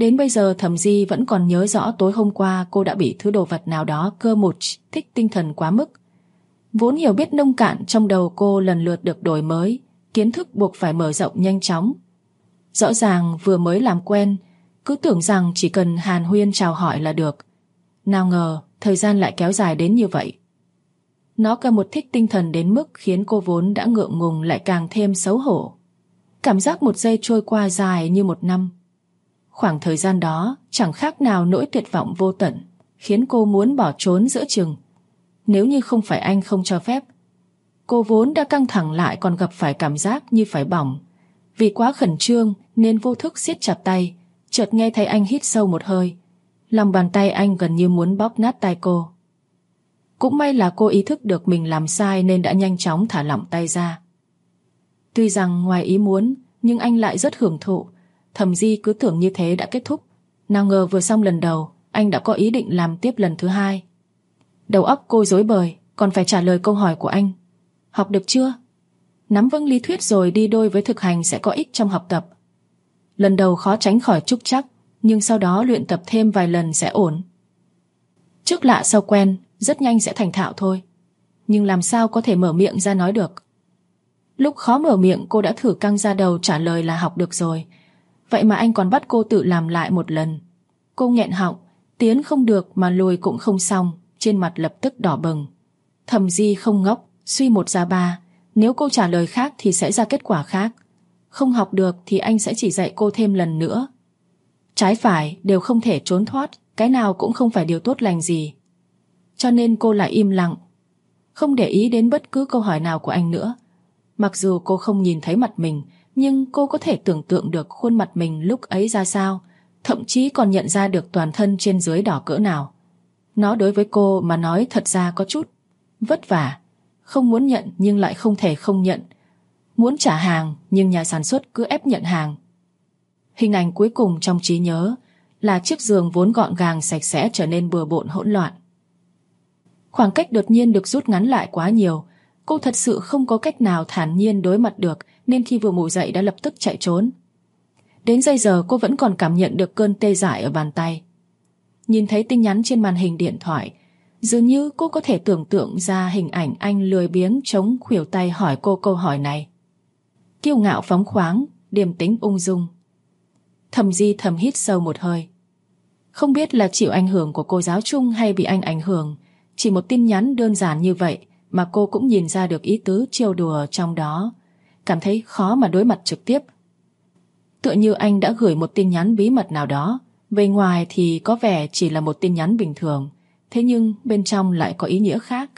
Đến bây giờ Thẩm Di vẫn còn nhớ rõ tối hôm qua cô đã bị thứ đồ vật nào đó cơ một thích tinh thần quá mức. Vốn hiểu biết nông cạn trong đầu cô lần lượt được đổi mới, kiến thức buộc phải mở rộng nhanh chóng. Rõ ràng vừa mới làm quen, cứ tưởng rằng chỉ cần hàn huyên chào hỏi là được. Nào ngờ thời gian lại kéo dài đến như vậy. Nó cơ một thích tinh thần đến mức khiến cô vốn đã ngượng ngùng lại càng thêm xấu hổ. Cảm giác một giây trôi qua dài như một năm. Khoảng thời gian đó chẳng khác nào nỗi tuyệt vọng vô tận, khiến cô muốn bỏ trốn giữa chừng. Nếu như không phải anh không cho phép. Cô vốn đã căng thẳng lại còn gặp phải cảm giác như phải bỏng. Vì quá khẩn trương nên vô thức siết chặt tay, chợt nghe thấy anh hít sâu một hơi. Lòng bàn tay anh gần như muốn bóp nát tay cô. Cũng may là cô ý thức được mình làm sai nên đã nhanh chóng thả lỏng tay ra. Tuy rằng ngoài ý muốn, nhưng anh lại rất hưởng thụ. Thẩm Di cứ tưởng như thế đã kết thúc. Nào ngờ vừa xong lần đầu, anh đã có ý định làm tiếp lần thứ hai. Đầu óc cô rối bời, còn phải trả lời câu hỏi của anh. Học được chưa? Nắm vững lý thuyết rồi đi đôi với thực hành sẽ có ích trong học tập. Lần đầu khó tránh khỏi trúc trắc, nhưng sau đó luyện tập thêm vài lần sẽ ổn. Trước lạ sau quen, rất nhanh sẽ thành thạo thôi. Nhưng làm sao có thể mở miệng ra nói được. Lúc khó mở miệng cô đã thử căng ra đầu trả lời là học được rồi. Vậy mà anh còn bắt cô tự làm lại một lần. Cô nghẹn họng, tiến không được mà lùi cũng không xong, trên mặt lập tức đỏ bừng. Thẩm Di không ngốc, suy một ra ba. Nếu cô trả lời khác thì sẽ ra kết quả khác. Không học được thì anh sẽ chỉ dạy cô thêm lần nữa. Trái phải đều không thể trốn thoát, cái nào cũng không phải điều tốt lành gì. Cho nên cô lại im lặng, không để ý đến bất cứ câu hỏi nào của anh nữa. Mặc dù cô không nhìn thấy mặt mình, nhưng cô có thể tưởng tượng được khuôn mặt mình lúc ấy ra sao, thậm chí còn nhận ra được toàn thân trên dưới đỏ cỡ nào. Nó đối với cô mà nói thật ra có chút vất vả. Không muốn nhận nhưng lại không thể không nhận. Muốn trả hàng nhưng nhà sản xuất cứ ép nhận hàng. Hình ảnh cuối cùng trong trí nhớ là chiếc giường vốn gọn gàng sạch sẽ trở nên bừa bộn hỗn loạn. Khoảng cách đột nhiên được rút ngắn lại quá nhiều. Cô thật sự không có cách nào thản nhiên đối mặt được, nên khi vừa ngủ dậy đã lập tức chạy trốn. Đến bây giờ cô vẫn còn cảm nhận được cơn tê dại ở bàn tay. Nhìn thấy tin nhắn trên màn hình điện thoại, dường như cô có thể tưởng tượng ra hình ảnh anh lười biếng chống khuỷu tay hỏi cô câu hỏi này. Kiêu ngạo phóng khoáng, điềm tĩnh ung dung. Thẩm Di thầm hít sâu một hơi. Không biết là chịu ảnh hưởng của cô giáo chung hay bị anh ảnh hưởng, chỉ một tin nhắn đơn giản như vậy mà cô cũng nhìn ra được ý tứ trêu đùa trong đó. Cảm thấy khó mà đối mặt trực tiếp. Tựa như anh đã gửi một tin nhắn bí mật nào đó. Về ngoài thì có vẻ chỉ là một tin nhắn bình thường, thế nhưng bên trong lại có ý nghĩa khác.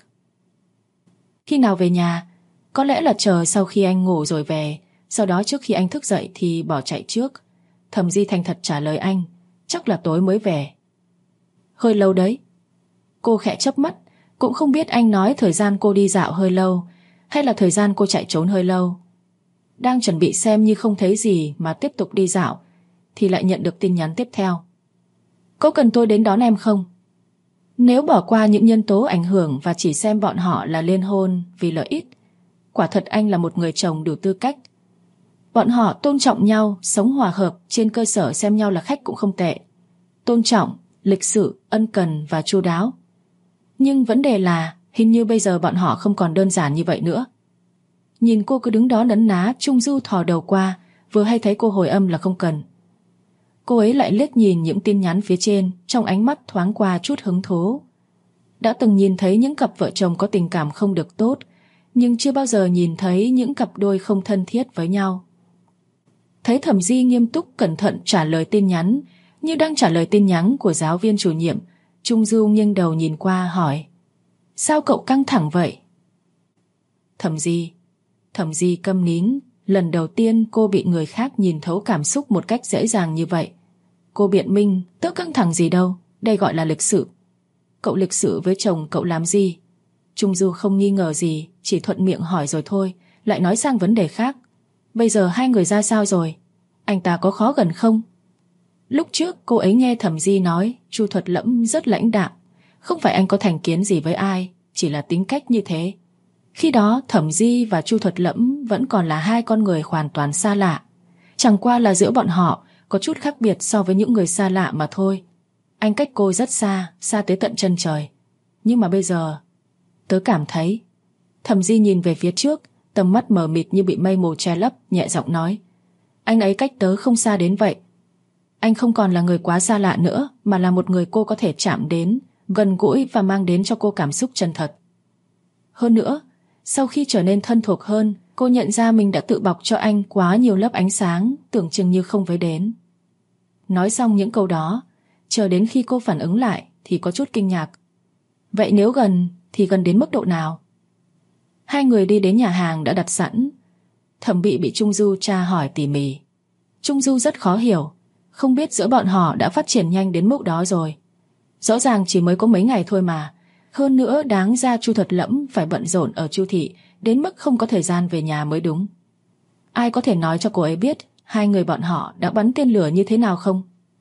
Khi nào về nhà? Có lẽ là chờ sau khi anh ngủ rồi về, sau đó trước khi anh thức dậy thì bỏ chạy trước. Thẩm Di thành thật trả lời anh, chắc là tối mới về. Hơi lâu đấy. Cô khẽ chớp mắt, cũng không biết anh nói thời gian cô đi dạo hơi lâu hay là thời gian cô chạy trốn hơi lâu. Đang chuẩn bị xem như không thấy gì mà tiếp tục đi dạo thì lại nhận được tin nhắn tiếp theo. Có cần tôi đến đón em không? Nếu bỏ qua những nhân tố ảnh hưởng và chỉ xem bọn họ là liên hôn vì lợi ích, quả thật anh là một người chồng đủ tư cách. Bọn họ tôn trọng nhau, sống hòa hợp trên cơ sở xem nhau là khách cũng không tệ. Tôn trọng, lịch sự, ân cần và chu đáo. Nhưng vấn đề là hình như bây giờ bọn họ không còn đơn giản như vậy nữa. Nhìn cô cứ đứng đó nấn ná, Trung Du thò đầu qua, vừa hay thấy cô hồi âm là không cần. Cô ấy lại liếc nhìn những tin nhắn phía trên, trong ánh mắt thoáng qua chút hứng thú. Đã từng nhìn thấy những cặp vợ chồng có tình cảm không được tốt, nhưng chưa bao giờ nhìn thấy những cặp đôi không thân thiết với nhau. Thấy Thẩm Di nghiêm túc cẩn thận trả lời tin nhắn, như đang trả lời tin nhắn của giáo viên chủ nhiệm, Trung Du nghiêng đầu nhìn qua hỏi: Sao cậu căng thẳng vậy? Thẩm Di câm nín. Lần đầu tiên cô bị người khác nhìn thấu cảm xúc một cách dễ dàng như vậy. Cô biện minh: Tớ căng thẳng gì đâu, đây gọi là lịch sự. Cậu lịch sự với chồng cậu làm gì? Trung Du không nghi ngờ gì, chỉ thuận miệng hỏi rồi thôi, lại nói sang vấn đề khác. Bây giờ hai người ra sao rồi? Anh ta có khó gần không? Lúc trước cô ấy nghe Thẩm Di nói Chu Thuật Lẫm rất lãnh đạm. Không phải anh có thành kiến gì với ai, chỉ là tính cách như thế. Khi đó Thẩm Di và Chu Thuật Lẫm vẫn còn là hai con người hoàn toàn xa lạ. Chẳng qua là giữa bọn họ có chút khác biệt so với những người xa lạ mà thôi. Anh cách cô rất xa, xa tới tận chân trời. Nhưng mà bây giờ, tớ cảm thấy... Thẩm Di nhìn về phía trước, tầm mắt mờ mịt như bị mây mù che lấp, nhẹ giọng nói. Anh ấy cách tớ không xa đến vậy. Anh không còn là người quá xa lạ nữa, mà là một người cô có thể chạm đến, gần gũi và mang đến cho cô cảm xúc chân thật. Hơn nữa, sau khi trở nên thân thuộc hơn, cô nhận ra mình đã tự bọc cho anh quá nhiều lớp ánh sáng, tưởng chừng như không với đến. Nói xong những câu đó, chờ đến khi cô phản ứng lại thì có chút kinh ngạc. Vậy nếu gần thì gần đến mức độ nào? Hai người đi đến nhà hàng đã đặt sẵn. Thẩm bị Trung Du tra hỏi tỉ mỉ. Trung Du rất khó hiểu, không biết giữa bọn họ đã phát triển nhanh đến mức đó rồi. Rõ ràng chỉ mới có mấy ngày thôi mà. Hơn nữa đáng ra Chu Thuật Lẫm phải bận rộn ở Chu thị đến mức không có thời gian về nhà mới đúng. Ai có thể nói cho cô ấy biết hai người bọn họ đã bắn tên lửa như thế nào không?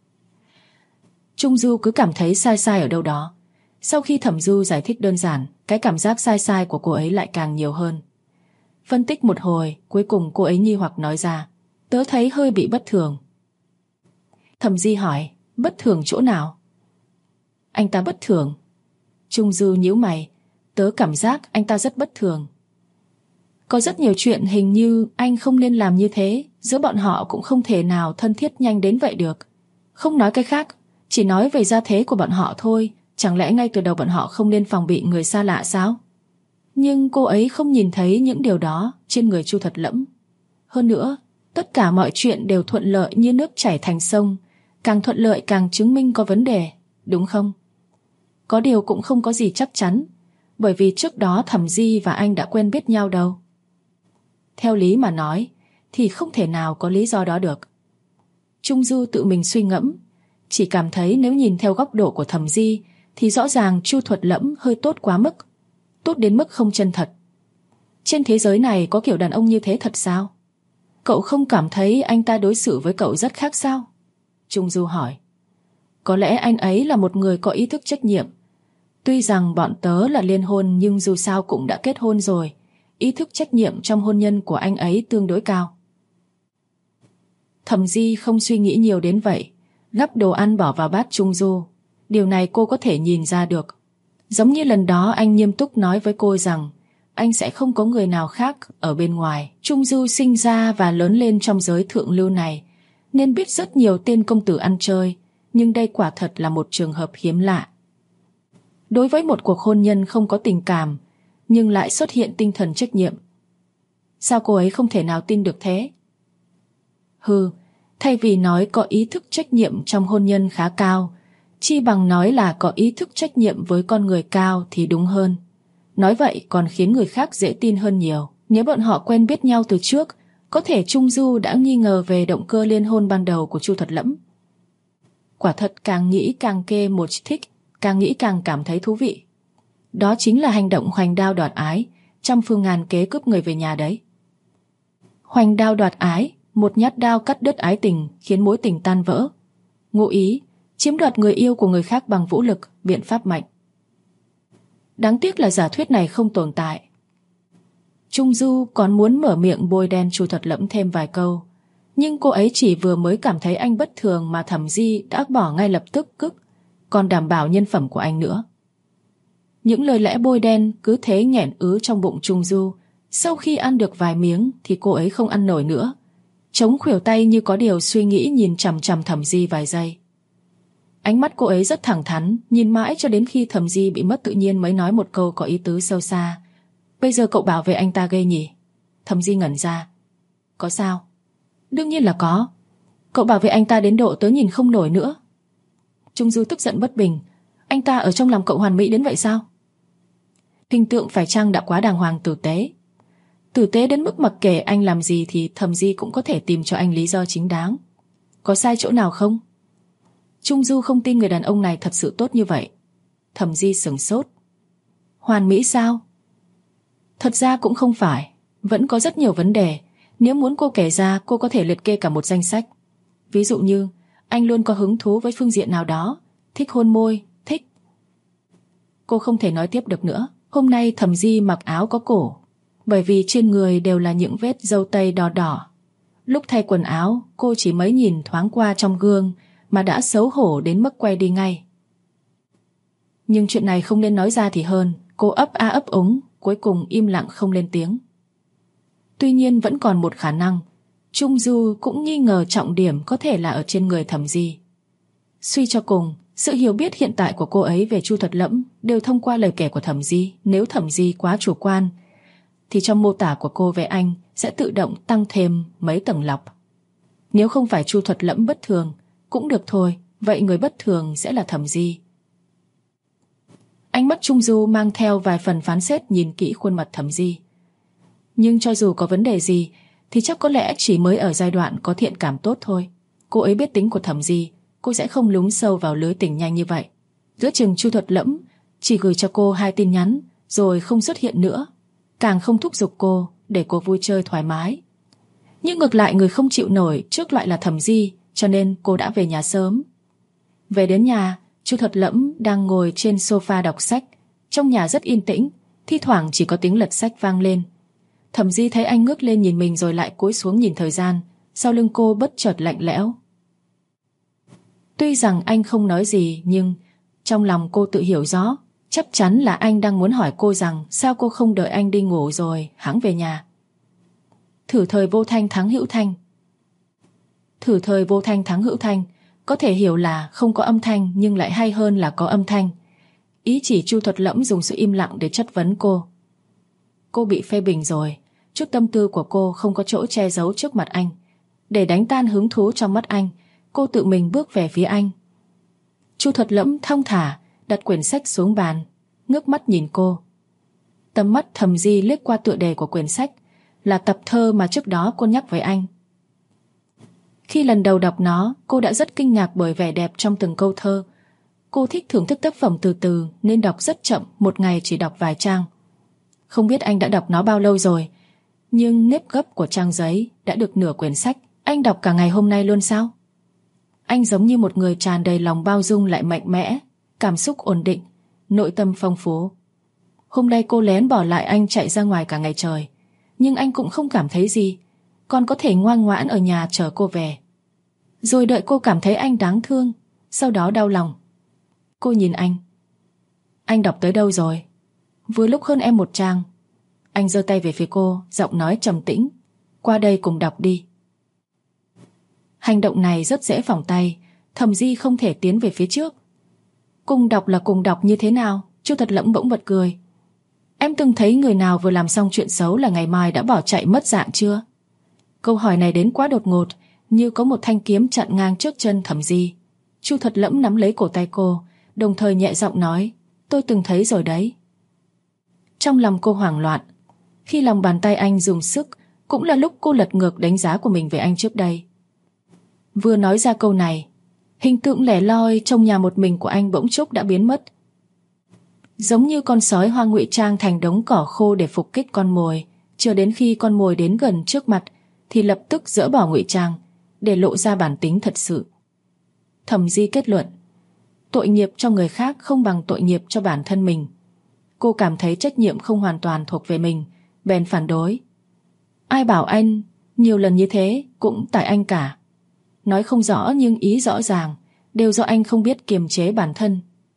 Trung Du cứ cảm thấy sai sai ở đâu đó. Sau khi Thẩm Du giải thích đơn giản, cái cảm giác sai sai của cô ấy lại càng nhiều hơn. Phân tích một hồi, cuối cùng cô ấy nghi hoặc nói ra. Tớ thấy hơi bị bất thường. Thẩm Di hỏi, bất thường chỗ nào? Anh ta bất thường. Trung Du nhíu mày, tớ cảm giác anh ta rất bất thường. Có rất nhiều chuyện hình như anh không nên làm như thế, giữa bọn họ cũng không thể nào thân thiết nhanh đến vậy được. Không nói cái khác, chỉ nói về gia thế của bọn họ thôi, chẳng lẽ ngay từ đầu bọn họ không nên phòng bị người xa lạ sao? Nhưng cô ấy không nhìn thấy những điều đó trên người Chu Thuật Lẫm. Hơn nữa, tất cả mọi chuyện đều thuận lợi như nước chảy thành sông, càng thuận lợi càng chứng minh có vấn đề, đúng không? Có điều cũng không có gì chắc chắn, bởi vì trước đó Thẩm Di và anh đã quen biết nhau đâu. Theo lý mà nói, thì không thể nào có lý do đó được. Trung Du tự mình suy ngẫm, chỉ cảm thấy nếu nhìn theo góc độ của Thẩm Di thì rõ ràng Chu Thuật Lẫm hơi tốt quá mức, tốt đến mức không chân thật. Trên thế giới này có kiểu đàn ông như thế thật sao? Cậu không cảm thấy anh ta đối xử với cậu rất khác sao? Trung Du hỏi. Có lẽ anh ấy là một người có ý thức trách nhiệm. Tuy rằng bọn tớ là liên hôn nhưng dù sao cũng đã kết hôn rồi. Ý thức trách nhiệm trong hôn nhân của anh ấy tương đối cao. Thẩm Di không suy nghĩ nhiều đến vậy, gắp đồ ăn bỏ vào bát Trung Du. Điều này cô có thể nhìn ra được. Giống như lần đó anh nghiêm túc nói với cô rằng anh sẽ không có người nào khác ở bên ngoài. Trung Du sinh ra và lớn lên trong giới thượng lưu này, nên biết rất nhiều tên công tử ăn chơi, nhưng đây quả thật là một trường hợp hiếm lạ. Đối với một cuộc hôn nhân không có tình cảm, nhưng lại xuất hiện tinh thần trách nhiệm. Sao cô ấy không thể nào tin được thế? Thay vì nói có ý thức trách nhiệm trong hôn nhân khá cao, chi bằng nói là có ý thức trách nhiệm với con người cao thì đúng hơn. Nói vậy còn khiến người khác dễ tin hơn nhiều. Nếu bọn họ quen biết nhau từ trước, có thể Trung Du đã nghi ngờ về động cơ liên hôn ban đầu của Chu Thuật Lẫm. Quả thật càng nghĩ càng kê một thích, càng nghĩ càng cảm thấy thú vị. Đó chính là hành động hoành đao đoạt ái, trăm phương ngàn kế cướp người về nhà đấy. Hoành đao đoạt ái, một nhát đao cắt đứt ái tình, khiến mối tình tan vỡ. Ngụ ý, chiếm đoạt người yêu của người khác bằng vũ lực, biện pháp mạnh. Đáng tiếc là giả thuyết này không tồn tại. Trung Du còn muốn mở miệng bôi đen Chu Thuật Lẫm thêm vài câu, nhưng cô ấy chỉ vừa mới cảm thấy anh bất thường mà Thẩm Di đã bỏ ngay lập tức còn đảm bảo nhân phẩm của anh nữa. Những lời lẽ bôi đen cứ thế nghẹn ứ trong bụng Trung Du. Sau khi ăn được vài miếng thì cô ấy không ăn nổi nữa, chống khuỷu tay như có điều suy nghĩ nhìn chằm chằm Thẩm Di vài giây. Ánh mắt cô ấy rất thẳng thắn, nhìn mãi cho đến khi Thẩm Di bị mất tự nhiên mới nói một câu có ý tứ sâu xa. Bây giờ cậu bảo vệ anh ta ghê nhỉ? Thẩm Di ngẩn ra. Có sao? Đương nhiên là có. Cậu bảo vệ anh ta đến độ tớ nhìn không nổi nữa. Trung Du tức giận bất bình. Anh ta ở trong lòng cậu hoàn mỹ đến vậy sao? Hình tượng phải chăng đã quá đàng hoàng tử tế? Tử tế đến mức mặc kệ anh làm gì thì Thẩm Di cũng có thể tìm cho anh lý do chính đáng. Có sai chỗ nào không? Trung Du không tin người đàn ông này thật sự tốt như vậy. Thẩm Di sửng sốt. Hoàn mỹ sao? Thật ra cũng không phải, vẫn có rất nhiều vấn đề. Nếu muốn cô kể ra, cô có thể liệt kê cả một danh sách. Ví dụ như anh luôn có hứng thú với phương diện nào đó, thích hôn môi, thích. Cô không thể nói tiếp được nữa. Hôm nay Thẩm Di mặc áo có cổ, bởi vì trên người đều là những vết râu tây đỏ đỏ. Lúc thay quần áo, cô chỉ mới nhìn thoáng qua trong gương mà đã xấu hổ đến mức quay đi ngay. Nhưng chuyện này không nên nói ra thì hơn. Cô ấp a ấp úng, cuối cùng im lặng không lên tiếng. Tuy nhiên vẫn còn một khả năng. Trung Du cũng nghi ngờ trọng điểm có thể là ở trên người Thẩm Di. Suy cho cùng, sự hiểu biết hiện tại của cô ấy về Chu Thuật Lẫm đều thông qua lời kể của Thẩm Di. Nếu Thẩm Di quá chủ quan thì trong mô tả của cô về anh sẽ tự động tăng thêm mấy tầng lọc. Nếu không phải Chu Thuật Lẫm bất thường cũng được thôi, vậy người bất thường sẽ là Thẩm Di. Ánh mắt Trung Du mang theo vài phần phán xét nhìn kỹ khuôn mặt Thẩm Di. Nhưng cho dù có vấn đề gì thì chắc có lẽ chỉ mới ở giai đoạn có thiện cảm tốt thôi. Cô ấy biết tính của Thẩm Di, cô sẽ không lún sâu vào lưới tình nhanh như vậy. Giữa chừng Chu Thuật Lẫm chỉ gửi cho cô 2 tin nhắn rồi không xuất hiện nữa, càng không thúc giục cô để cô vui chơi thoải mái. Nhưng ngược lại người không chịu nổi trước lại là Thẩm Di, cho nên cô đã về nhà sớm. Về đến nhà, Chu Thuật Lẫm đang ngồi trên sofa đọc sách. Trong nhà rất yên tĩnh, thi thoảng chỉ có tiếng lật sách vang lên. Thẩm Di thấy anh ngước lên nhìn mình rồi lại cúi xuống nhìn thời gian. Sau lưng cô bất chợt lạnh lẽo. Tuy rằng anh không nói gì, nhưng trong lòng cô tự hiểu rõ, chắc chắn là anh đang muốn hỏi cô rằng sao cô không đợi anh đi ngủ rồi hẵng về nhà. Thử thời vô thanh thắng hữu thanh. Thử thời vô thanh thắng hữu thanh có thể hiểu là không có âm thanh, nhưng lại hay hơn là có âm thanh. Ý chỉ Chu Thuật Lẫm dùng sự im lặng để chất vấn cô. Cô bị phê bình rồi, chút tâm tư của cô không có chỗ che giấu trước mặt anh. Để đánh tan hứng thú trong mắt anh, cô tự mình bước về phía anh. Chu Thuật Lẫm thong thả đặt quyển sách xuống bàn, ngước mắt nhìn cô. Tầm mắt Thẩm Di liếc qua tựa đề của quyển sách, là tập thơ mà trước đó cô nhắc với anh. Khi lần đầu đọc nó, cô đã rất kinh ngạc bởi vẻ đẹp trong từng câu thơ. Cô thích thưởng thức tác phẩm từ từ nên đọc rất chậm, một ngày chỉ đọc vài trang. Không biết anh đã đọc nó bao lâu rồi, nhưng nếp gấp của trang giấy đã được nửa quyển sách. Anh đọc cả ngày hôm nay luôn sao? Anh giống như một người tràn đầy lòng bao dung lại mạnh mẽ, cảm xúc ổn định, nội tâm phong phú. Hôm nay cô lén bỏ lại anh chạy ra ngoài cả ngày trời, nhưng anh cũng không cảm thấy gì, còn có thể ngoan ngoãn ở nhà chờ cô về. Rồi đợi cô cảm thấy anh đáng thương, sau đó đau lòng. Cô nhìn anh. Anh đọc tới đâu rồi? Vừa lúc hơn em 1 trang. Anh giơ tay về phía cô, giọng nói trầm tĩnh. Qua đây cùng đọc đi. Hành động này rất dễ phỏng tay, Thẩm Di không thể tiến về phía trước. Cùng đọc là cùng đọc như thế nào? Chu Thuật Lẫm bỗng bật cười. Em từng thấy người nào vừa làm xong chuyện xấu là ngày mai đã bỏ chạy mất dạng chưa? Câu hỏi này đến quá đột ngột, như có một thanh kiếm chặn ngang trước chân Thẩm Di. Chu Thuật Lẫm nắm lấy cổ tay cô, đồng thời nhẹ giọng nói, tôi từng thấy rồi đấy. Trong lòng cô hoảng loạn. Khi lòng bàn tay anh dùng sức, cũng là lúc cô lật ngược đánh giá của mình về anh trước đây. Vừa nói ra câu này, hình tượng lẻ loi trong nhà một mình của anh bỗng chốc đã biến mất. Giống như con sói hoang ngụy trang thành đống cỏ khô để phục kích con mồi, chờ đến khi con mồi đến gần trước mặt thì lập tức dỡ bỏ ngụy trang để lộ ra bản tính thật sự. Thẩm Di kết luận, tội nghiệp cho người khác không bằng tội nghiệp cho bản thân mình. Cô cảm thấy trách nhiệm không hoàn toàn thuộc về mình, bèn phản đối. Ai bảo anh, nhiều lần như thế cũng tại anh cả. Nói không rõ nhưng ý rõ ràng, đều do anh không biết kiềm chế bản thân.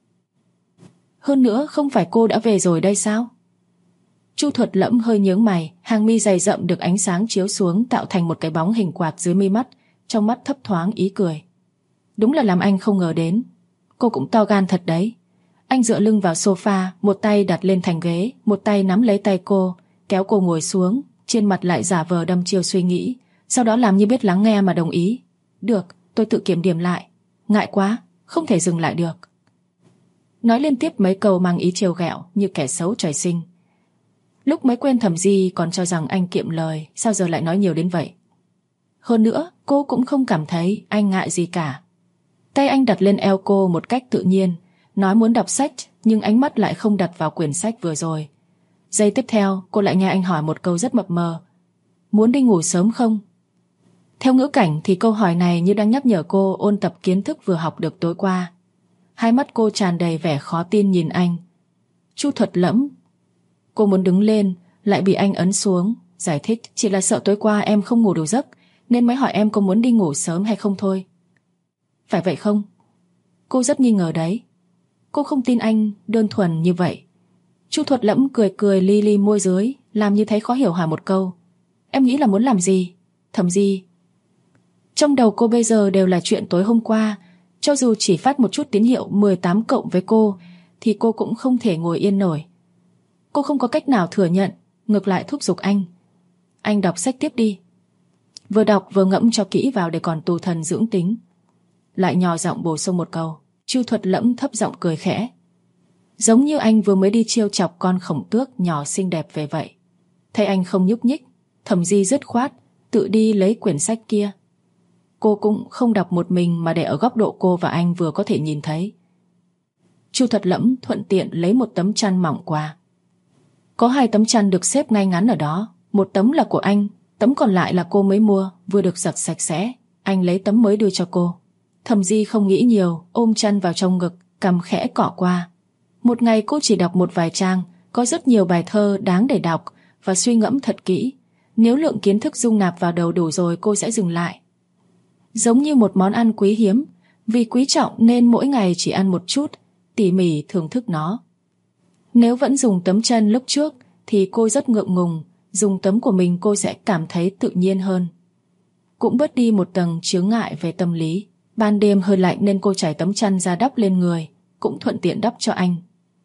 Hơn nữa không phải cô đã về rồi đây sao? Chu Thuật Lẫm hơi nhướng mày, hàng mi dày rậm được ánh sáng chiếu xuống tạo thành một cái bóng hình quạt dưới mi mắt, trong mắt thấp thoáng ý cười. Đúng là làm anh không ngờ đến. Cô cũng to gan thật đấy. Anh dựa lưng vào sofa, một tay đặt lên thành ghế, một tay nắm lấy tay cô, kéo cô ngồi xuống, trên mặt lại giả vờ đăm chiêu suy nghĩ, sau đó làm như biết lắng nghe mà đồng ý. Được, tôi tự kiểm điểm lại. Ngại quá, không thể dừng lại được. Nói liên tiếp mấy câu mang ý trêu ghẹo như kẻ xấu trời sinh. Lúc mới quen Thẩm Di còn cho rằng anh kiệm lời, sao giờ lại nói nhiều đến vậy? Hơn nữa, cô cũng không cảm thấy anh ngại gì cả. Tay anh đặt lên eo cô một cách tự nhiên, nói muốn đọc sách, nhưng ánh mắt lại không đặt vào quyển sách vừa rồi. Giây tiếp theo, cô lại nghe anh hỏi một câu rất mập mờ. Muốn đi ngủ sớm không? Theo ngữ cảnh thì câu hỏi này như đang nhắc nhở cô ôn tập kiến thức vừa học được tối qua. Hai mắt cô tràn đầy vẻ khó tin nhìn anh. Chu Thuật Lẫm. Cô muốn đứng lên, lại bị anh ấn xuống, giải thích chỉ là sợ tối qua em không ngủ đủ giấc, nên mới hỏi em có muốn đi ngủ sớm hay không thôi. Phải vậy không? Cô rất nghi ngờ đấy. Cô không tin anh đơn thuần như vậy. Chu Thuật Lẫm cười cười li li môi dưới, làm như thấy khó hiểu hỏi một câu. Em nghĩ là muốn làm gì? Thẩm Di. Trong đầu cô bây giờ đều là chuyện tối hôm qua. Cho dù chỉ phát một chút tín hiệu 18 cộng với cô thì cô cũng không thể ngồi yên nổi. Cô không có cách nào thừa nhận, ngược lại thúc giục anh. Anh đọc sách tiếp đi. Vừa đọc vừa ngẫm cho kỹ vào để còn tu thần dưỡng tính. Lại nhỏ giọng bổ sung một câu. Chu Thuật Lẫm thấp giọng cười khẽ. Giống như anh vừa mới đi chiêu chọc con khổng tước nhỏ xinh đẹp về vậy. Thấy anh không nhúc nhích, Thẩm Di dứt khoát tự đi lấy quyển sách kia. Cô cũng không đọc một mình mà để ở góc độ cô và anh vừa có thể nhìn thấy. Chu Thuật Lẫm thuận tiện lấy một tấm chăn mỏng qua. Có 2 tấm chăn được xếp ngay ngắn ở đó. Một tấm là của anh, tấm còn lại là cô mới mua, vừa được giặt sạch sẽ. Anh lấy tấm mới đưa cho cô. Thẩm Di không nghĩ nhiều, ôm chăn vào trong ngực, cằm khẽ cọ qua. Một ngày cô chỉ đọc một vài trang, có rất nhiều bài thơ đáng để đọc và suy ngẫm thật kỹ. Nếu lượng kiến thức dung nạp vào đầu đủ rồi cô sẽ dừng lại. Giống như một món ăn quý hiếm, vì quý trọng nên mỗi ngày chỉ ăn một chút, tỉ mỉ thưởng thức nó. Nếu vẫn dùng tấm chân lúc trước thì cô rất ngượng ngùng, dùng tấm của mình cô sẽ cảm thấy tự nhiên hơn. Cũng bớt đi một tầng chướng ngại về tâm lý. Ban đêm hơi lạnh nên cô trải tấm chăn ra đắp lên người, cũng thuận tiện đắp cho anh.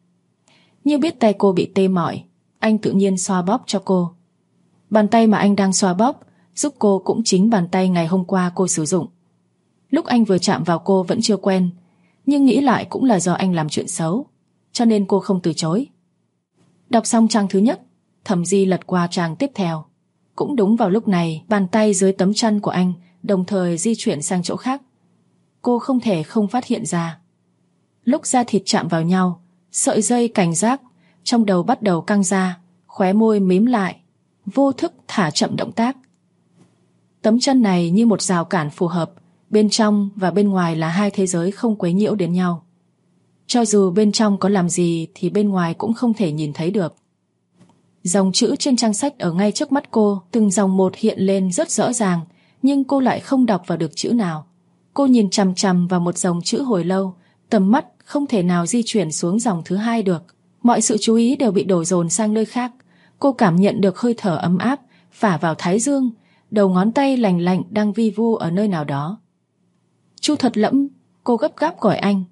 Như biết tay cô bị tê mỏi, anh tự nhiên xoa bóp cho cô. Bàn tay mà anh đang xoa bóp giúp cô cũng chính bàn tay ngày hôm qua cô sử dụng. Lúc anh vừa chạm vào cô vẫn chưa quen, nhưng nghĩ lại cũng là do anh làm chuyện xấu, cho nên cô không từ chối. Đọc xong trang thứ nhất, Thẩm Di lật qua trang tiếp theo. Cũng đúng vào lúc này, bàn tay dưới tấm chăn của anh đồng thời di chuyển sang chỗ khác. Cô không thể không phát hiện ra. Lúc da thịt chạm vào nhau, sợi dây cảnh giác trong đầu bắt đầu căng ra, khóe môi mím lại, vô thức thả chậm động tác. Tấm chân này như một rào cản phù hợp, bên trong và bên ngoài là 2 thế giới không quấy nhiễu đến nhau. Cho dù bên trong có làm gì thì bên ngoài cũng không thể nhìn thấy được. Dòng chữ trên trang sách ở ngay trước mắt cô, từng dòng một hiện lên rất rõ ràng, nhưng cô lại không đọc vào được chữ nào. Cô nhìn chằm chằm vào một dòng chữ hồi lâu, tầm mắt không thể nào di chuyển xuống dòng thứ 2 được. Mọi sự chú ý đều bị đổ dồn sang nơi khác. Cô cảm nhận được hơi thở ấm áp phả vào thái dương, đầu ngón tay lành lạnh đang vi vu ở nơi nào đó. Chu Thuật Lẫm, cô gấp gáp gọi anh.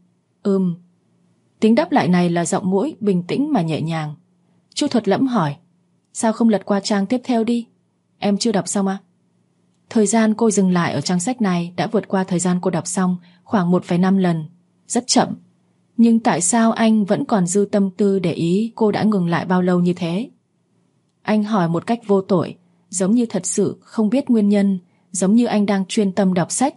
Tiếng đáp lại này là giọng mũi bình tĩnh mà nhẹ nhàng. Chu Thuật Lẫm hỏi, sao không lật qua trang tiếp theo đi? Em chưa đọc xong à? Thời gian cô dừng lại ở trang sách này đã vượt qua thời gian cô đọc xong khoảng 1,5 lần. Rất chậm. Nhưng tại sao anh vẫn còn dư tâm tư để ý cô đã ngừng lại bao lâu như thế? Anh hỏi một cách vô tội, giống như thật sự không biết nguyên nhân, giống như anh đang chuyên tâm đọc sách.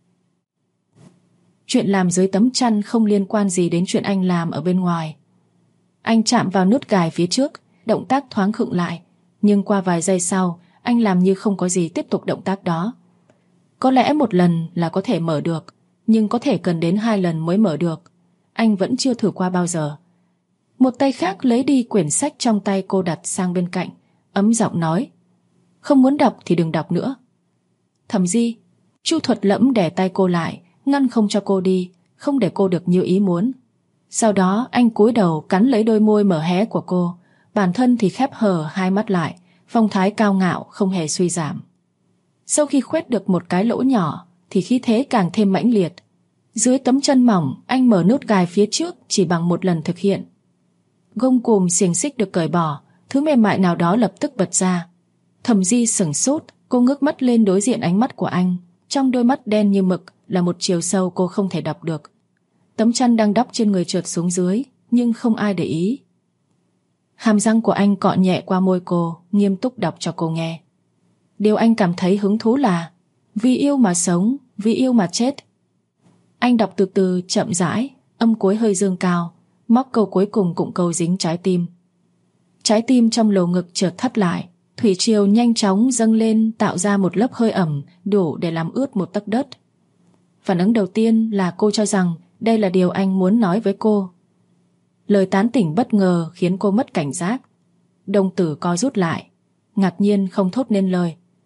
Chuyện làm dưới tấm chăn không liên quan gì đến chuyện anh làm ở bên ngoài. Anh chạm vào nút gài phía trước, động tác thoáng khựng lại, nhưng qua vài giây sau, anh làm như không có gì tiếp tục động tác đó. Có lẽ một lần là có thể mở được, nhưng có thể cần đến 2 lần mới mở được. Anh vẫn chưa thử qua bao giờ. Một tay khác lấy đi quyển sách trong tay cô đặt sang bên cạnh, ấm giọng nói, không muốn đọc thì đừng đọc nữa. Thẩm Di. Chu Thuật Lẫm đè tay cô lại, ngăn không cho cô đi, không để cô được như ý muốn. Sau đó anh cúi đầu cắn lấy đôi môi mở hé của cô, bản thân thì khép hờ 2 mắt lại, phong thái cao ngạo không hề suy giảm. Sau khi khoét được một cái lỗ nhỏ thì khí thế càng thêm mãnh liệt. Dưới tấm chân mỏng, anh mở nút gài phía trước chỉ bằng một lần thực hiện. Gông cùm xiềng xích được cởi bỏ, thứ mềm mại nào đó lập tức bật ra. Thẩm Di sửng sốt, cô ngước mắt lên đối diện ánh mắt của anh. Trong đôi mắt đen như mực là một chiều sâu cô không thể đọc được. Tấm chăn đang đắp trên người trượt xuống dưới, nhưng không ai để ý. Hàm răng của anh cọ nhẹ qua môi cô, nghiêm túc đọc cho cô nghe. Điều anh cảm thấy hứng thú là vì yêu mà sống, vì yêu mà chết. Anh đọc từ từ chậm rãi, âm cuối hơi dương cao, móc câu cuối cùng cụm câu dính trái tim. Trái tim trong lồng ngực chợt thắt lại, thủy triều nhanh chóng dâng lên tạo ra một lớp hơi ẩm đủ để làm ướt một tấc đất. Phản ứng đầu tiên là cô cho rằng đây là điều anh muốn nói với cô. Lời tán tỉnh bất ngờ khiến cô mất cảnh giác. Đồng tử co rút lại, ngạc nhiên không thốt nên lời.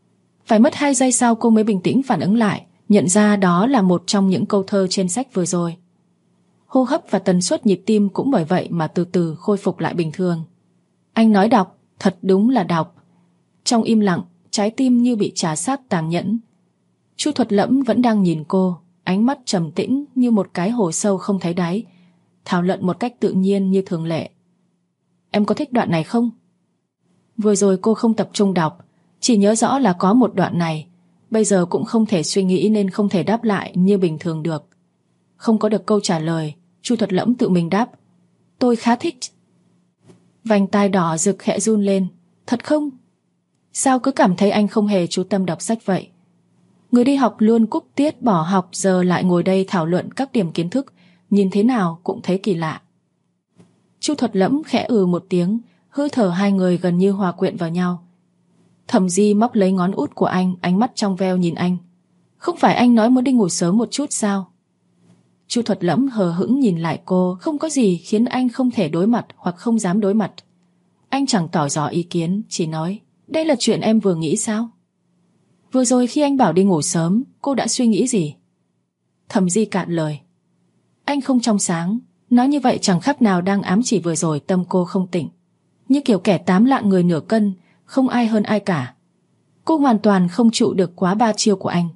Phải mất 2 giây sau cô mới bình tĩnh phản ứng lại, nhận ra đó là một trong những câu thơ trên sách vừa rồi. Hô hấp và tần suất nhịp tim cũng bởi vậy mà từ từ khôi phục lại bình thường. Anh nói đọc, thật đúng là đọc. Trong im lặng, trái tim như bị trà sát tàn nhẫn. Chu Thuật Lẫm vẫn đang nhìn cô, ánh mắt trầm tĩnh như một cái hồ sâu không thấy đáy, thảo luận một cách tự nhiên như thường lệ. Em có thích đoạn này không? Vừa rồi cô không tập trung đọc, chỉ nhớ rõ là có một đoạn này. Bây giờ cũng không thể suy nghĩ nên không thể đáp lại như bình thường được. Không có được câu trả lời, Chu Thuật Lẫm tự mình đáp: Tôi khá thích. Vành tai đỏ rực khẽ run lên. Thật không? Sao cứ cảm thấy anh không hề chú tâm đọc sách vậy? Người đi học luôn cúp tiết bỏ học giờ lại ngồi đây thảo luận các điểm kiến thức, nhìn thế nào cũng thấy kỳ lạ. Chu Thuật Lẫm khẽ một tiếng, hơi thở hai người gần như hòa quyện vào nhau. Thẩm Di móc lấy ngón út của anh, ánh mắt trong veo nhìn anh. Không phải anh nói muốn đi ngủ sớm một chút sao? Chu Thuật Lẫm hờ hững nhìn lại cô, không có gì khiến anh không thể đối mặt hoặc không dám đối mặt. Anh chẳng tỏ rõ ý kiến, chỉ nói: Đây là chuyện em vừa nghĩ sao? Vừa rồi khi anh bảo đi ngủ sớm, cô đã suy nghĩ gì? Thẩm Di cạn lời. Anh không trong sáng, nói như vậy chẳng khác nào đang ám chỉ vừa rồi tâm cô không tỉnh. Như kiểu kẻ 8 lạng người nửa cân, không ai hơn ai cả. Cô hoàn toàn không trụ được quá 3 chiêu của anh.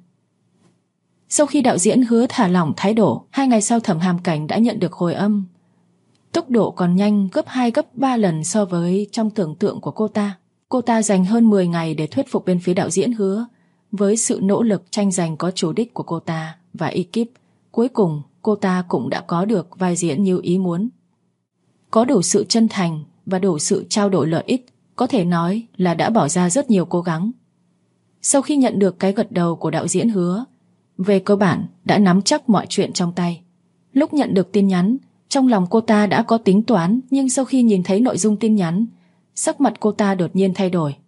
Sau khi đạo diễn Hứa thả lỏng thái độ, 2 ngày sau Thẩm Hàm Cảnh đã nhận được hồi âm. Tốc độ còn nhanh gấp 2 gấp 3 lần so với trong tưởng tượng của cô ta. Cô ta dành hơn 10 ngày để thuyết phục bên phía đạo diễn Hứa. Với sự nỗ lực tranh giành có chủ đích của cô ta và ekip, cuối cùng cô ta cũng đã có được vai diễn như ý muốn. Có đủ sự chân thành và đủ sự trao đổi lợi ích, có thể nói là đã bỏ ra rất nhiều cố gắng. Sau khi nhận được cái gật đầu của đạo diễn Hứa, về cơ bản đã nắm chắc mọi chuyện trong tay. Lúc nhận được tin nhắn, trong lòng cô ta đã có tính toán, nhưng sau khi nhìn thấy nội dung tin nhắn, sắc mặt cô ta đột nhiên thay đổi.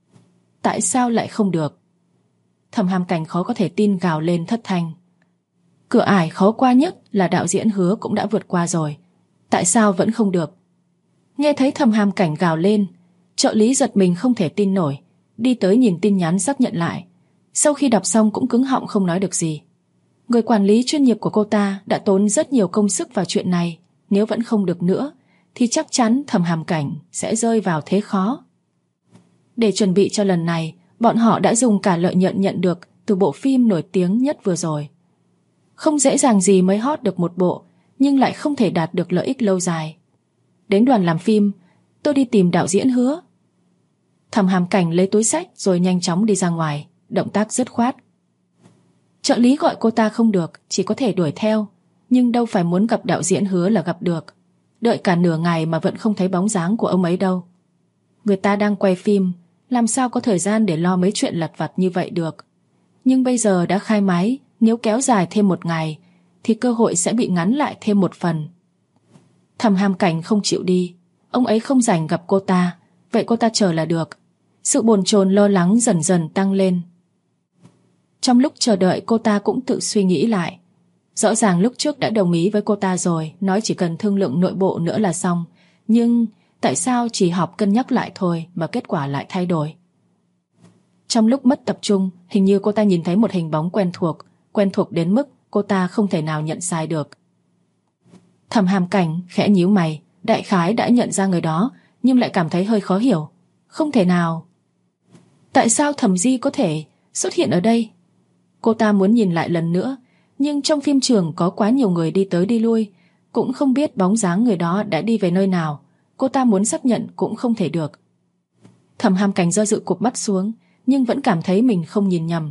Tại sao lại không được? Thẩm Hàm Cảnh khó có thể tin gào lên thất thanh. Cửa ải khó qua nhất là đạo diễn Hứa cũng đã vượt qua rồi. Tại sao vẫn không được? Nghe thấy Thẩm Hàm Cảnh gào lên, trợ lý giật mình không thể tin nổi, đi tới nhìn tin nhắn xác nhận lại. Sau khi đọc xong cũng cứng họng không nói được gì. Người quản lý chuyên nghiệp của cô ta đã tốn rất nhiều công sức vào chuyện này. Nếu vẫn không được nữa thì chắc chắn Thẩm Hàm Cảnh sẽ rơi vào thế khó. Để chuẩn bị cho lần này, bọn họ đã dùng cả lợi nhuận nhận được từ bộ phim nổi tiếng nhất vừa rồi. Không dễ dàng gì mới hot được một bộ, nhưng lại không thể đạt được lợi ích lâu dài. Đến đoàn làm phim, tôi đi tìm đạo diễn Hứa. Thẩm Hàm Cảnh lấy túi xách rồi nhanh chóng đi ra ngoài, động tác dứt khoát. Trợ lý gọi cô ta không được, chỉ có thể đuổi theo, nhưng đâu phải muốn gặp đạo diễn Hứa là gặp được. Đợi cả nửa ngày mà vẫn không thấy bóng dáng của ông ấy đâu. Người ta đang quay phim, làm sao có thời gian để lo mấy chuyện lặt vặt như vậy được. Nhưng bây giờ đã khai máy, nếu kéo dài thêm 1 ngày thì cơ hội sẽ bị ngắn lại thêm 1 phần. Thẩm Hàm Cảnh không chịu đi, ông ấy không rảnh gặp cô ta, vậy cô ta chờ là được. Sự bồn chồn lo lắng dần dần tăng lên. Trong lúc chờ đợi, cô ta cũng tự suy nghĩ lại. Rõ ràng lúc trước đã đồng ý với cô ta rồi, nói chỉ cần thương lượng nội bộ nữa là xong. Nhưng tại sao chỉ họp cân nhắc lại thôi mà kết quả lại thay đổi? Trong lúc mất tập trung, hình như cô ta nhìn thấy một hình bóng quen thuộc đến mức cô ta không thể nào nhận sai được. Thẩm Hàm Cảnh khẽ nhíu mày, đại khái đã nhận ra người đó, nhưng lại cảm thấy hơi khó hiểu. Không thể nào. Tại sao Thẩm Di có thể xuất hiện ở đây? Cô ta muốn nhìn lại lần nữa, nhưng trong phim trường có quá nhiều người đi tới đi lui, cũng không biết bóng dáng người đó đã đi về nơi nào. Cô ta muốn xác nhận cũng không thể được. Thẩm Hàm Cảnh do dự cụp mắt xuống, nhưng vẫn cảm thấy mình không nhìn nhầm.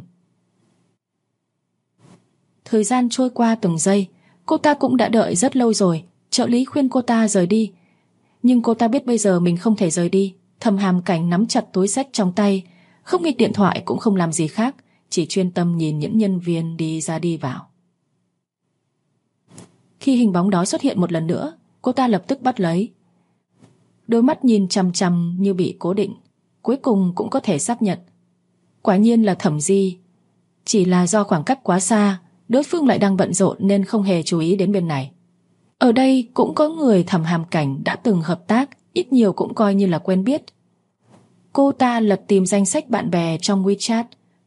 Thời gian trôi qua từng giây, cô ta cũng đã đợi rất lâu rồi. Trợ lý khuyên cô ta rời đi, nhưng cô ta biết bây giờ mình không thể rời đi. Thẩm Hàm Cảnh nắm chặt túi xách trong tay, không nghịch điện thoại cũng không làm gì khác, chỉ chuyên tâm nhìn những nhân viên đi ra đi vào. Khi hình bóng đó xuất hiện một lần nữa, cô ta lập tức bắt lấy. Đôi mắt nhìn chằm chằm như bị cố định, cuối cùng cũng có thể xác nhận. Quả nhiên là Thẩm Di. Chỉ là do khoảng cách quá xa, đối phương lại đang bận rộn nên không hề chú ý đến bên này. Ở đây cũng có người Thẩm Hàm Cảnh đã từng hợp tác, ít nhiều cũng coi như là quen biết. Cô ta lật tìm danh sách bạn bè trong WeChat,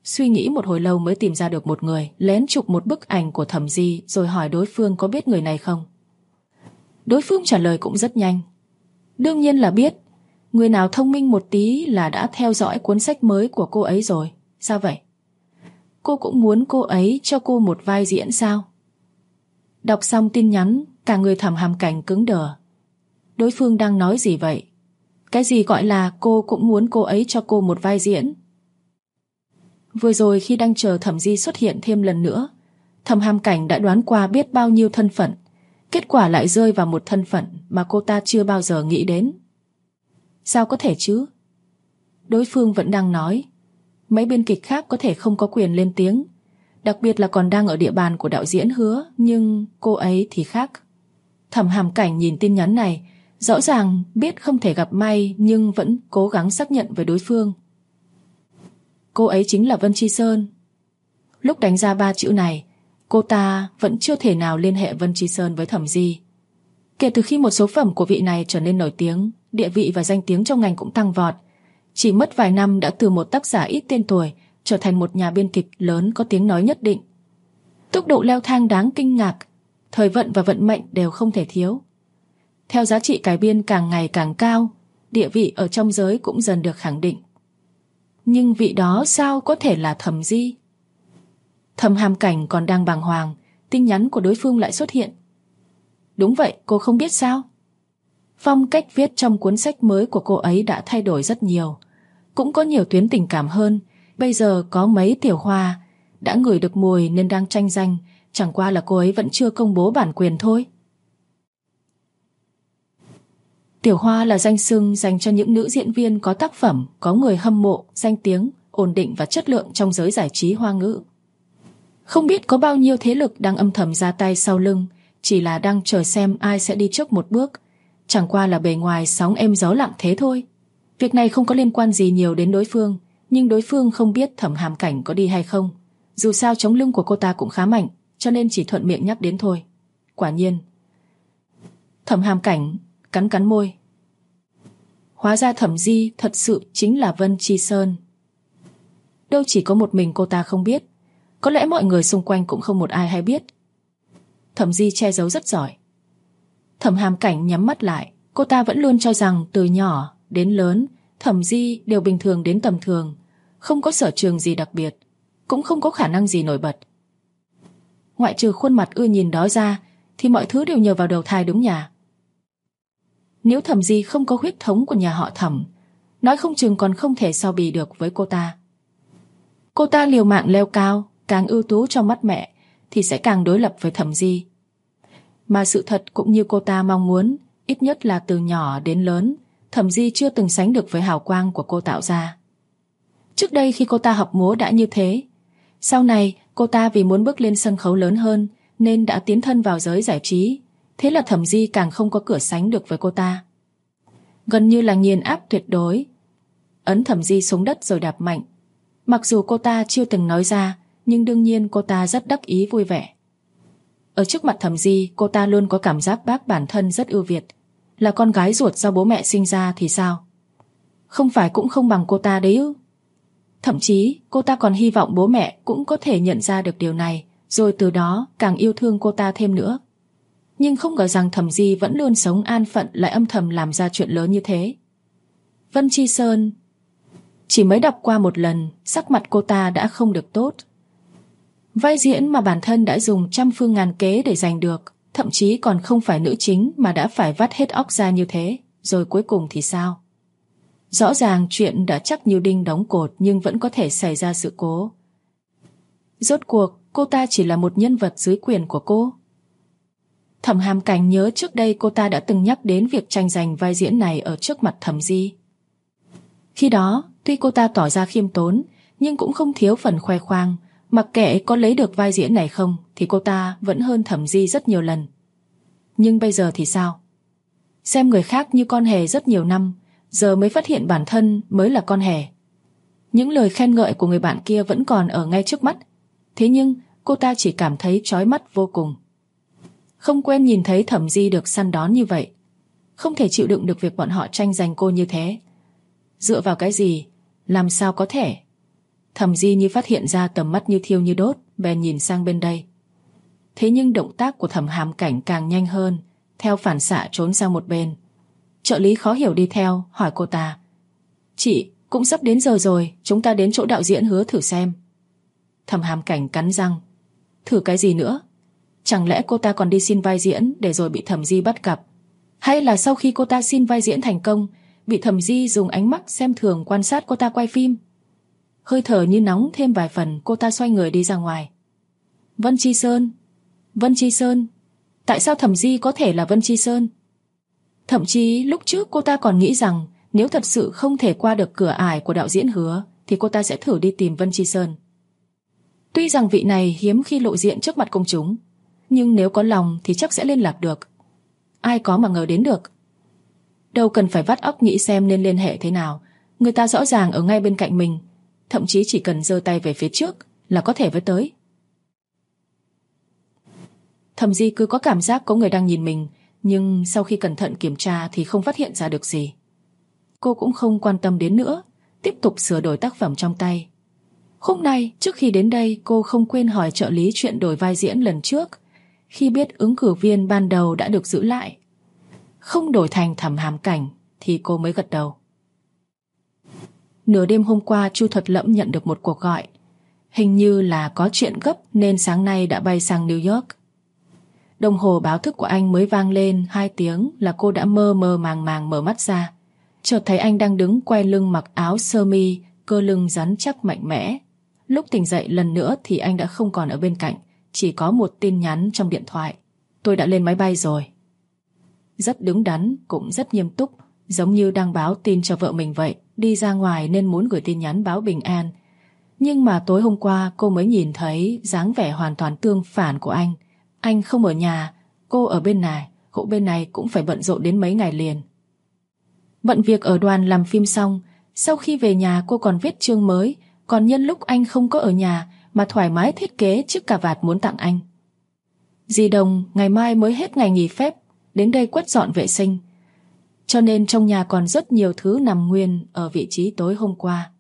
suy nghĩ một hồi lâu mới tìm ra được một người, lén chụp một bức ảnh của Thẩm Di rồi hỏi đối phương có biết người này không. Đối phương trả lời cũng rất nhanh. Đương nhiên là biết, người nào thông minh một tí là đã theo dõi cuốn sách mới của cô ấy rồi. Sao vậy? Cô cũng muốn cô ấy cho cô một vai diễn sao? Đọc xong tin nhắn, cả người Thẩm Hàm Cảnh cứng đờ. Đối phương đang nói gì vậy? Cái gì gọi là cô cũng muốn cô ấy cho cô một vai diễn? Vừa rồi khi đang chờ Thẩm Di xuất hiện thêm lần nữa, Thẩm Hàm Cảnh đã đoán qua biết bao nhiêu thân phận. Kết quả lại rơi vào một thân phận mà cô ta chưa bao giờ nghĩ đến. Sao có thể chứ? Đối phương vẫn đang nói. Mấy biên kịch khác có thể không có quyền lên tiếng, đặc biệt là còn đang ở địa bàn của đạo diễn Hứa, nhưng cô ấy thì khác. Thẩm Hàm Cảnh nhìn tin nhắn này, rõ ràng biết không thể gặp may nhưng vẫn cố gắng xác nhận với đối phương. Cô ấy chính là Vân Chi Sơn. Lúc đánh ra 3 chữ này, cô ta vẫn chưa thể nào liên hệ Vân Chi Sơn với Thẩm Di. Kể từ khi một số phẩm của vị này trở nên nổi tiếng, địa vị và danh tiếng trong ngành cũng tăng vọt. Chỉ mất vài năm đã từ một tác giả ít tên tuổi trở thành một nhà biên kịch lớn có tiếng nói nhất định. Tốc độ leo thang đáng kinh ngạc, thời vận và vận mệnh đều không thể thiếu. Theo giá trị cải biên càng ngày càng cao, địa vị ở trong giới cũng dần được khẳng định. Nhưng vị đó sao có thể là Thẩm Di? Thẩm Hàm Cảnh còn đang bàng hoàng, tin nhắn của đối phương lại xuất hiện. Đúng vậy, cô không biết sao? Phong cách viết trong cuốn sách mới của cô ấy đã thay đổi rất nhiều, cũng có nhiều tuyến tình cảm hơn. Bây giờ có mấy tiểu hoa đã ngửi được mùi nên đang tranh giành, chẳng qua là cô ấy vẫn chưa công bố bản quyền thôi. Tiểu hoa là danh xưng dành cho những nữ diễn viên có tác phẩm, có người hâm mộ, danh tiếng, ổn định và chất lượng trong giới giải trí Hoa ngữ. Không biết có bao nhiêu thế lực đang âm thầm ra tay sau lưng, chỉ là đang chờ xem ai sẽ đi trước một bước. Chẳng qua là bề ngoài sóng êm gió lặng thế thôi. Việc này không có liên quan gì nhiều đến đối phương, nhưng đối phương không biết Thẩm Hàm Cảnh có đi hay không. Dù sao chống lưng của cô ta cũng khá mạnh, cho nên chỉ thuận miệng nhắc đến thôi. Quả nhiên. Thẩm Hàm Cảnh cắn cắn môi. Hóa ra Thẩm Di thật sự chính là Vân Chi Sơn. Đâu chỉ có một mình cô ta không biết, có lẽ mọi người xung quanh cũng không một ai hay biết. Thẩm Di che giấu rất giỏi. Thẩm Hàm Cảnh nhắm mắt lại. Cô ta vẫn luôn cho rằng từ nhỏ đến lớn Thẩm Di đều bình thường đến tầm thường, không có sở trường gì đặc biệt, cũng không có khả năng gì nổi bật. Ngoại trừ khuôn mặt ưa nhìn đó ra thì mọi thứ đều nhờ vào đầu thai đúng nhà. Nếu Thẩm Di không có huyết thống của nhà họ Thẩm, nói không chừng còn không thể so bì được với cô ta. Cô ta liều mạng leo cao, càng ưu tú trong mắt mẹ thì sẽ càng đối lập với Thẩm Di. Mà sự thật cũng như cô ta mong muốn, ít nhất là từ nhỏ đến lớn, Thẩm Di chưa từng sánh được với hào quang của cô tạo ra. Trước đây khi cô ta học múa đã như thế, sau này cô ta vì muốn bước lên sân khấu lớn hơn nên đã tiến thân vào giới giải trí. Thế là Thẩm Di càng không có cửa sánh được với cô ta. Gần như là nghiền áp tuyệt đối. Ấn Thẩm Di xuống đất rồi đạp mạnh. Mặc dù cô ta chưa từng nói ra, nhưng đương nhiên cô ta rất đắc ý vui vẻ. Ở trước mặt Thẩm Di, cô ta luôn có cảm giác bác bản thân rất ưu việt. Là con gái ruột do bố mẹ sinh ra thì sao? Không phải cũng không bằng cô ta đấy ư? Thậm chí cô ta còn hy vọng bố mẹ cũng có thể nhận ra được điều này, rồi từ đó càng yêu thương cô ta thêm nữa. Nhưng không ngờ rằng Thẩm Di vẫn luôn sống an phận lại âm thầm làm ra chuyện lớn như thế. Vân Chi Sơn chỉ mới đọc qua một lần, sắc mặt cô ta đã không được tốt. Vai diễn mà bản thân đã dùng trăm phương ngàn kế để giành được, thậm chí còn không phải nữ chính mà đã phải vắt hết óc ra như thế, rồi cuối cùng thì sao? Rõ ràng chuyện đã chắc như đinh đóng cột nhưng vẫn có thể xảy ra sự cố. Rốt cuộc cô ta chỉ là một nhân vật dưới quyền của cô. Thẩm Hàm Cảnh nhớ trước đây cô ta đã từng nhắc đến việc tranh giành vai diễn này ở trước mặt Thẩm Di. Khi đó, tuy cô ta tỏ ra khiêm tốn, nhưng cũng không thiếu phần khoe khoang. Mặc kệ có lấy được vai diễn này không, thì cô ta vẫn hơn Thẩm Di rất nhiều lần. Nhưng bây giờ thì sao? Xem người khác như con hề rất nhiều năm, giờ mới phát hiện bản thân mới là con hề. Những lời khen ngợi của người bạn kia vẫn còn ở ngay trước mắt. Thế nhưng cô ta chỉ cảm thấy chói mắt vô cùng. Không quen nhìn thấy Thẩm Di được săn đón như vậy, không thể chịu đựng được việc bọn họ tranh giành cô như thế. Dựa vào cái gì? Làm sao có thể? Thẩm Di như phát hiện ra tầm mắt như thiêu như đốt, bèn nhìn sang bên đây. Thế nhưng động tác của Thẩm Hàm Cảnh càng nhanh hơn, theo phản xạ trốn sang một bên. Trợ lý khó hiểu đi theo, hỏi cô ta: "Chị, cũng sắp đến giờ rồi, chúng ta đến chỗ đạo diễn Hứa thử xem." Thẩm Hàm Cảnh cắn răng: "Thử cái gì nữa? Chẳng lẽ cô ta còn đi xin vai diễn để rồi bị Thẩm Di bắt gặp? Hay là sau khi cô ta xin vai diễn thành công, bị Thẩm Di dùng ánh mắt xem thường quan sát cô ta quay phim?" Hơi thở như nóng thêm vài phần, cô ta xoay người đi ra ngoài. Vân Chi Sơn, Vân Chi Sơn, tại sao Thẩm Di có thể là Vân Chi Sơn? Thậm chí lúc trước cô ta còn nghĩ rằng nếu thật sự không thể qua được cửa ải của đạo diễn Hứa thì cô ta sẽ thử đi tìm Vân Chi Sơn. Tuy rằng vị này hiếm khi lộ diện trước mặt công chúng, nhưng nếu có lòng thì chắc sẽ liên lạc được. Ai có mà ngờ đến được. Đâu cần phải vắt óc nghĩ xem nên liên hệ thế nào. Người ta rõ ràng ở ngay bên cạnh mình, thậm chí chỉ cần giơ tay về phía trước là có thể với tới. Thẩm Di cứ có cảm giác có người đang nhìn mình, nhưng sau khi cẩn thận kiểm tra thì không phát hiện ra được gì. Cô cũng không quan tâm đến nữa, tiếp tục sửa đổi tác phẩm trong tay. Hôm nay, trước khi đến đây, cô không quên hỏi trợ lý chuyện đổi vai diễn lần trước, khi biết ứng cử viên ban đầu đã được giữ lại. Không đổi thành Thẩm Hàm Cảnh thì cô mới gật đầu. Nửa đêm hôm qua, Chu Thuật Lẫm nhận được một cuộc gọi. Hình như là có chuyện gấp nên sáng nay đã bay sang New York. Đồng hồ báo thức của anh mới vang lên 2 tiếng là cô đã mơ mơ màng màng mở mắt ra. Chợt thấy anh đang đứng quay lưng mặc áo sơ mi, cơ lưng rắn chắc mạnh mẽ. Lúc tỉnh dậy lần nữa thì anh đã không còn ở bên cạnh, chỉ có một tin nhắn trong điện thoại: "Tôi đã lên máy bay rồi." Rất đứng đắn, cũng rất nghiêm túc, giống như đang báo tin cho vợ mình vậy. Đi ra ngoài nên muốn gửi tin nhắn báo bình an. Nhưng mà tối hôm qua cô mới nhìn thấy dáng vẻ hoàn toàn tương phản của anh. Anh không ở nhà, cô ở bên này, hộ bên này cũng phải bận rộn đến mấy ngày liền. Bận việc ở đoàn làm phim xong, sau khi về nhà cô còn viết chương mới, còn nhân lúc anh không có ở nhà mà thoải mái thiết kế chiếc cà vạt muốn tặng anh. Dì Đồng ngày mai mới hết ngày nghỉ phép, đến đây quét dọn vệ sinh, cho nên trong nhà còn rất nhiều thứ nằm nguyên ở vị trí tối hôm qua.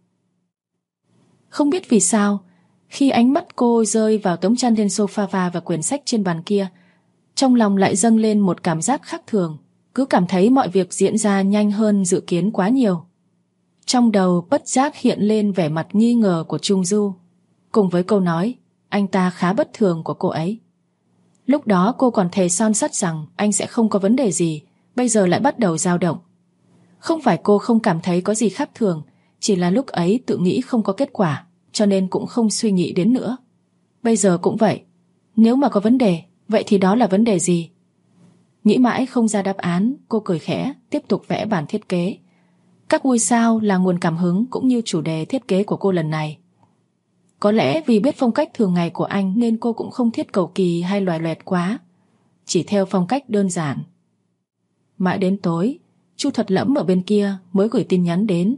Không biết vì sao, khi ánh mắt cô rơi vào tấm chăn trên sofa và quyển sách trên bàn kia, trong lòng lại dâng lên một cảm giác khác thường, cứ cảm thấy mọi việc diễn ra nhanh hơn dự kiến quá nhiều. Trong đầu bất giác hiện lên vẻ mặt nghi ngờ của Trung Du, cùng với câu nói "anh ta khá bất thường" của cô ấy. Lúc đó cô còn thề son sắt rằng anh sẽ không có vấn đề gì, bây giờ lại bắt đầu dao động. Không phải cô không cảm thấy có gì khác thường, chỉ là lúc ấy tự nghĩ không có kết quả, cho nên cũng không suy nghĩ đến nữa. Bây giờ cũng vậy, nếu mà có vấn đề, vậy thì đó là vấn đề gì? Nghĩ mãi không ra đáp án, cô cười khẽ, tiếp tục vẽ bản thiết kế. Các ngôi sao là nguồn cảm hứng cũng như chủ đề thiết kế của cô lần này. Có lẽ vì biết phong cách thường ngày của anh nên cô cũng không thiết cầu kỳ hay loài loẹt quá, chỉ theo phong cách đơn giản. Mãi đến tối, Chu Thuật Lẫm ở bên kia mới gửi tin nhắn đến.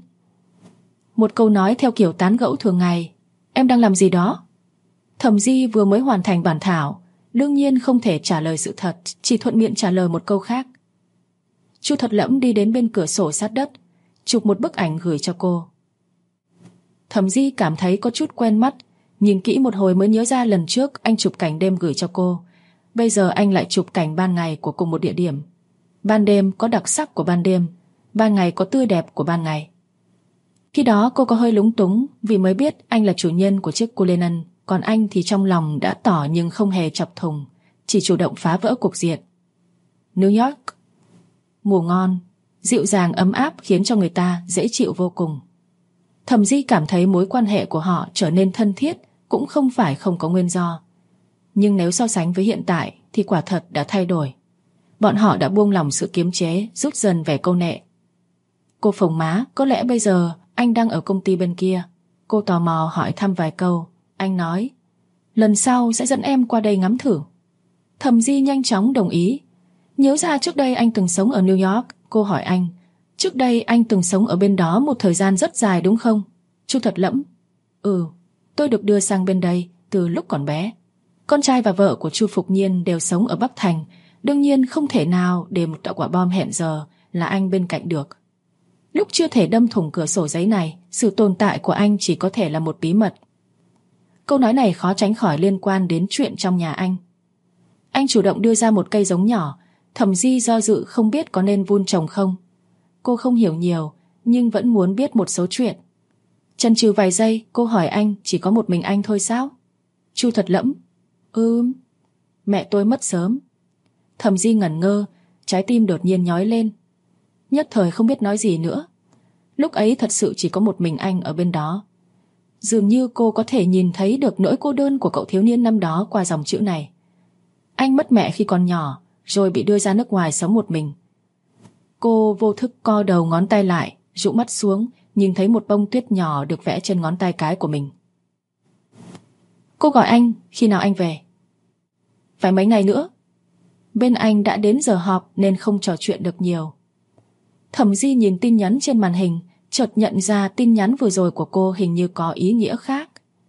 Một câu nói theo kiểu tán gẫu thường ngày: "Em đang làm gì đó?" Thẩm Di vừa mới hoàn thành bản thảo, đương nhiên không thể trả lời sự thật, chỉ thuận miệng trả lời một câu khác. Chu Thuật Lẫm đi đến bên cửa sổ sát đất, chụp một bức ảnh gửi cho cô. Thẩm Di cảm thấy có chút quen mắt, nhìn kỹ một hồi mới nhớ ra lần trước anh chụp cảnh đêm gửi cho cô. Bây giờ anh lại chụp cảnh ban ngày của cùng một địa điểm. Ban đêm có đặc sắc của ban đêm, ban ngày có tươi đẹp của ban ngày. Khi đó cô có hơi lúng túng vì mới biết anh là chủ nhân của chiếc Cullinan, còn anh thì trong lòng đã tỏ nhưng không hề chọc thùng, chỉ chủ động phá vỡ cục diện. New York, mùa ngon, dịu dàng ấm áp khiến cho người ta dễ chịu vô cùng. Thẩm Di cảm thấy mối quan hệ của họ trở nên thân thiết cũng không phải không có nguyên do. Nhưng nếu so sánh với hiện tại thì quả thật đã thay đổi. Bọn họ đã buông lỏng sự kiềm chế, rút dần vẻ câu nệ. Cô phồng má, có lẽ bây giờ anh đang ở công ty bên kia. Cô tò mò hỏi thăm vài câu. Anh nói, lần sau sẽ dẫn em qua đây ngắm thử. Thẩm Di nhanh chóng đồng ý. Nhớ ra trước đây anh từng sống ở New York. Cô hỏi anh, trước đây anh từng sống ở bên đó một thời gian rất dài đúng không? Chu Thuật Lẫm, tôi được đưa sang bên đây từ lúc còn bé. Con trai và vợ của Chu Phục Nhiên đều sống ở Bắc Thành, đương nhiên không thể nào để một đạo quả bom hẹn giờ là anh bên cạnh được. Lúc chưa thể đâm thủng cửa sổ giấy này, sự tồn tại của anh chỉ có thể là một bí mật. Câu nói này khó tránh khỏi liên quan đến chuyện trong nhà anh. Anh chủ động đưa ra một cây giống nhỏ. Thẩm Di do dự không biết có nên vun trồng không. Cô không hiểu nhiều, nhưng vẫn muốn biết một số chuyện. Chần chừ vài giây, cô hỏi anh chỉ có một mình anh thôi sao? Chu Thuật Lẫm: Mẹ tôi mất sớm. Thẩm Di ngẩn ngơ, trái tim đột nhiên nhói lên. Nhất thời không biết nói gì nữa. Lúc ấy thật sự chỉ có một mình anh ở bên đó. Dường như cô có thể nhìn thấy được nỗi cô đơn của cậu thiếu niên năm đó qua dòng chữ này. Anh mất mẹ khi còn nhỏ, rồi bị đưa ra nước ngoài sống một mình. Cô vô thức co đầu ngón tay lại, dụ mắt xuống, nhìn thấy một bông tuyết nhỏ được vẽ trên ngón tay cái của mình. Cô gọi anh, khi nào anh về? Phải mấy ngày nữa. Bên anh đã đến giờ họp nên không trò chuyện được nhiều. Thẩm Di nhìn tin nhắn trên màn hình, chợt nhận ra tin nhắn vừa rồi của cô hình như có ý nghĩa khác.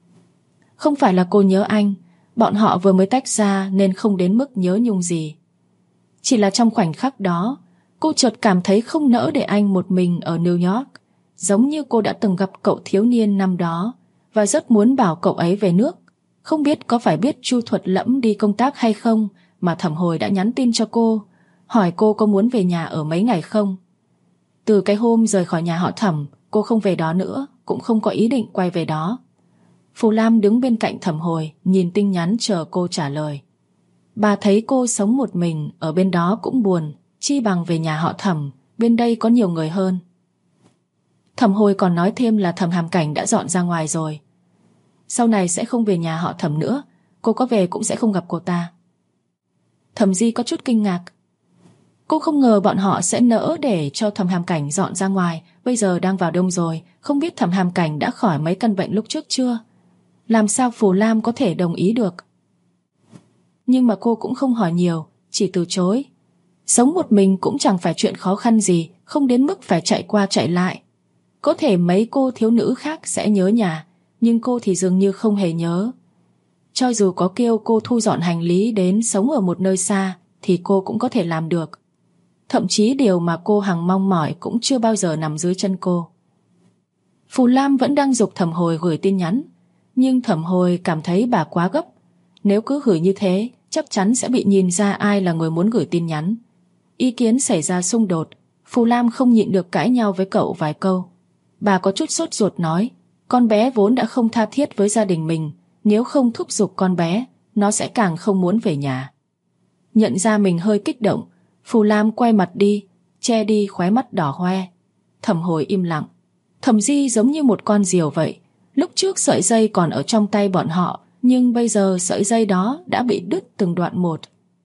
Không phải là cô nhớ anh, bọn họ vừa mới tách ra nên không đến mức nhớ nhung gì. Chỉ là trong khoảnh khắc đó, cô chợt cảm thấy không nỡ để anh một mình ở New York, giống như cô đã từng gặp cậu thiếu niên năm đó và rất muốn bảo cậu ấy về nước. Không biết có phải biết Chu Thuật Lẫm đi công tác hay không mà Thẩm Hồi đã nhắn tin cho cô, hỏi cô có muốn về nhà ở mấy ngày không. Từ cái hôm rời khỏi nhà họ Thẩm, cô không về đó nữa, cũng không có ý định quay về đó. Phù Lam đứng bên cạnh Thẩm Hồi, nhìn tin nhắn chờ cô trả lời. Bà thấy cô sống một mình ở bên đó cũng buồn, chi bằng về nhà họ Thẩm, bên đây có nhiều người hơn. Thẩm Hồi còn nói thêm là Thẩm Hàm Cảnh đã dọn ra ngoài rồi. Sau này sẽ không về nhà họ Thẩm nữa, cô có về cũng sẽ không gặp cô ta. Thẩm Di có chút kinh ngạc. Cô không ngờ bọn họ sẽ nỡ để cho Thẩm Hàm Cảnh dọn ra ngoài. Bây giờ đang vào đông rồi, không biết Thẩm Hàm Cảnh đã khỏi mấy căn bệnh lúc trước chưa? Làm sao Phù Lam có thể đồng ý được? Nhưng mà cô cũng không hỏi nhiều, chỉ từ chối. Sống một mình cũng chẳng phải chuyện khó khăn gì, không đến mức phải chạy qua chạy lại. Có thể mấy cô thiếu nữ khác sẽ nhớ nhà, nhưng cô thì dường như không hề nhớ. Cho dù có kêu cô thu dọn hành lý đến sống ở một nơi xa thì cô cũng có thể làm được. Thậm chí điều mà cô hằng mong mỏi cũng chưa bao giờ nằm dưới chân cô. Phù Lam vẫn đang giục Thẩm Hồi gửi tin nhắn, nhưng Thẩm Hồi cảm thấy bà quá gấp. Nếu cứ gửi như thế, chắc chắn sẽ bị nhìn ra ai là người muốn gửi tin nhắn. Ý kiến xảy ra xung đột, Phù Lam không nhịn được cãi nhau với cậu vài câu. Bà có chút sốt ruột nói, con bé vốn đã không tha thiết với gia đình mình, nếu không thúc giục con bé, nó sẽ càng không muốn về nhà. Nhận ra mình hơi kích động, Phù Lam quay mặt đi, che đi khóe mắt đỏ hoe. Thẩm Hồi im lặng. Thẩm Di giống như một con diều vậy. Lúc trước sợi dây còn ở trong tay bọn họ, nhưng bây giờ sợi dây đó đã bị đứt từng đoạn một.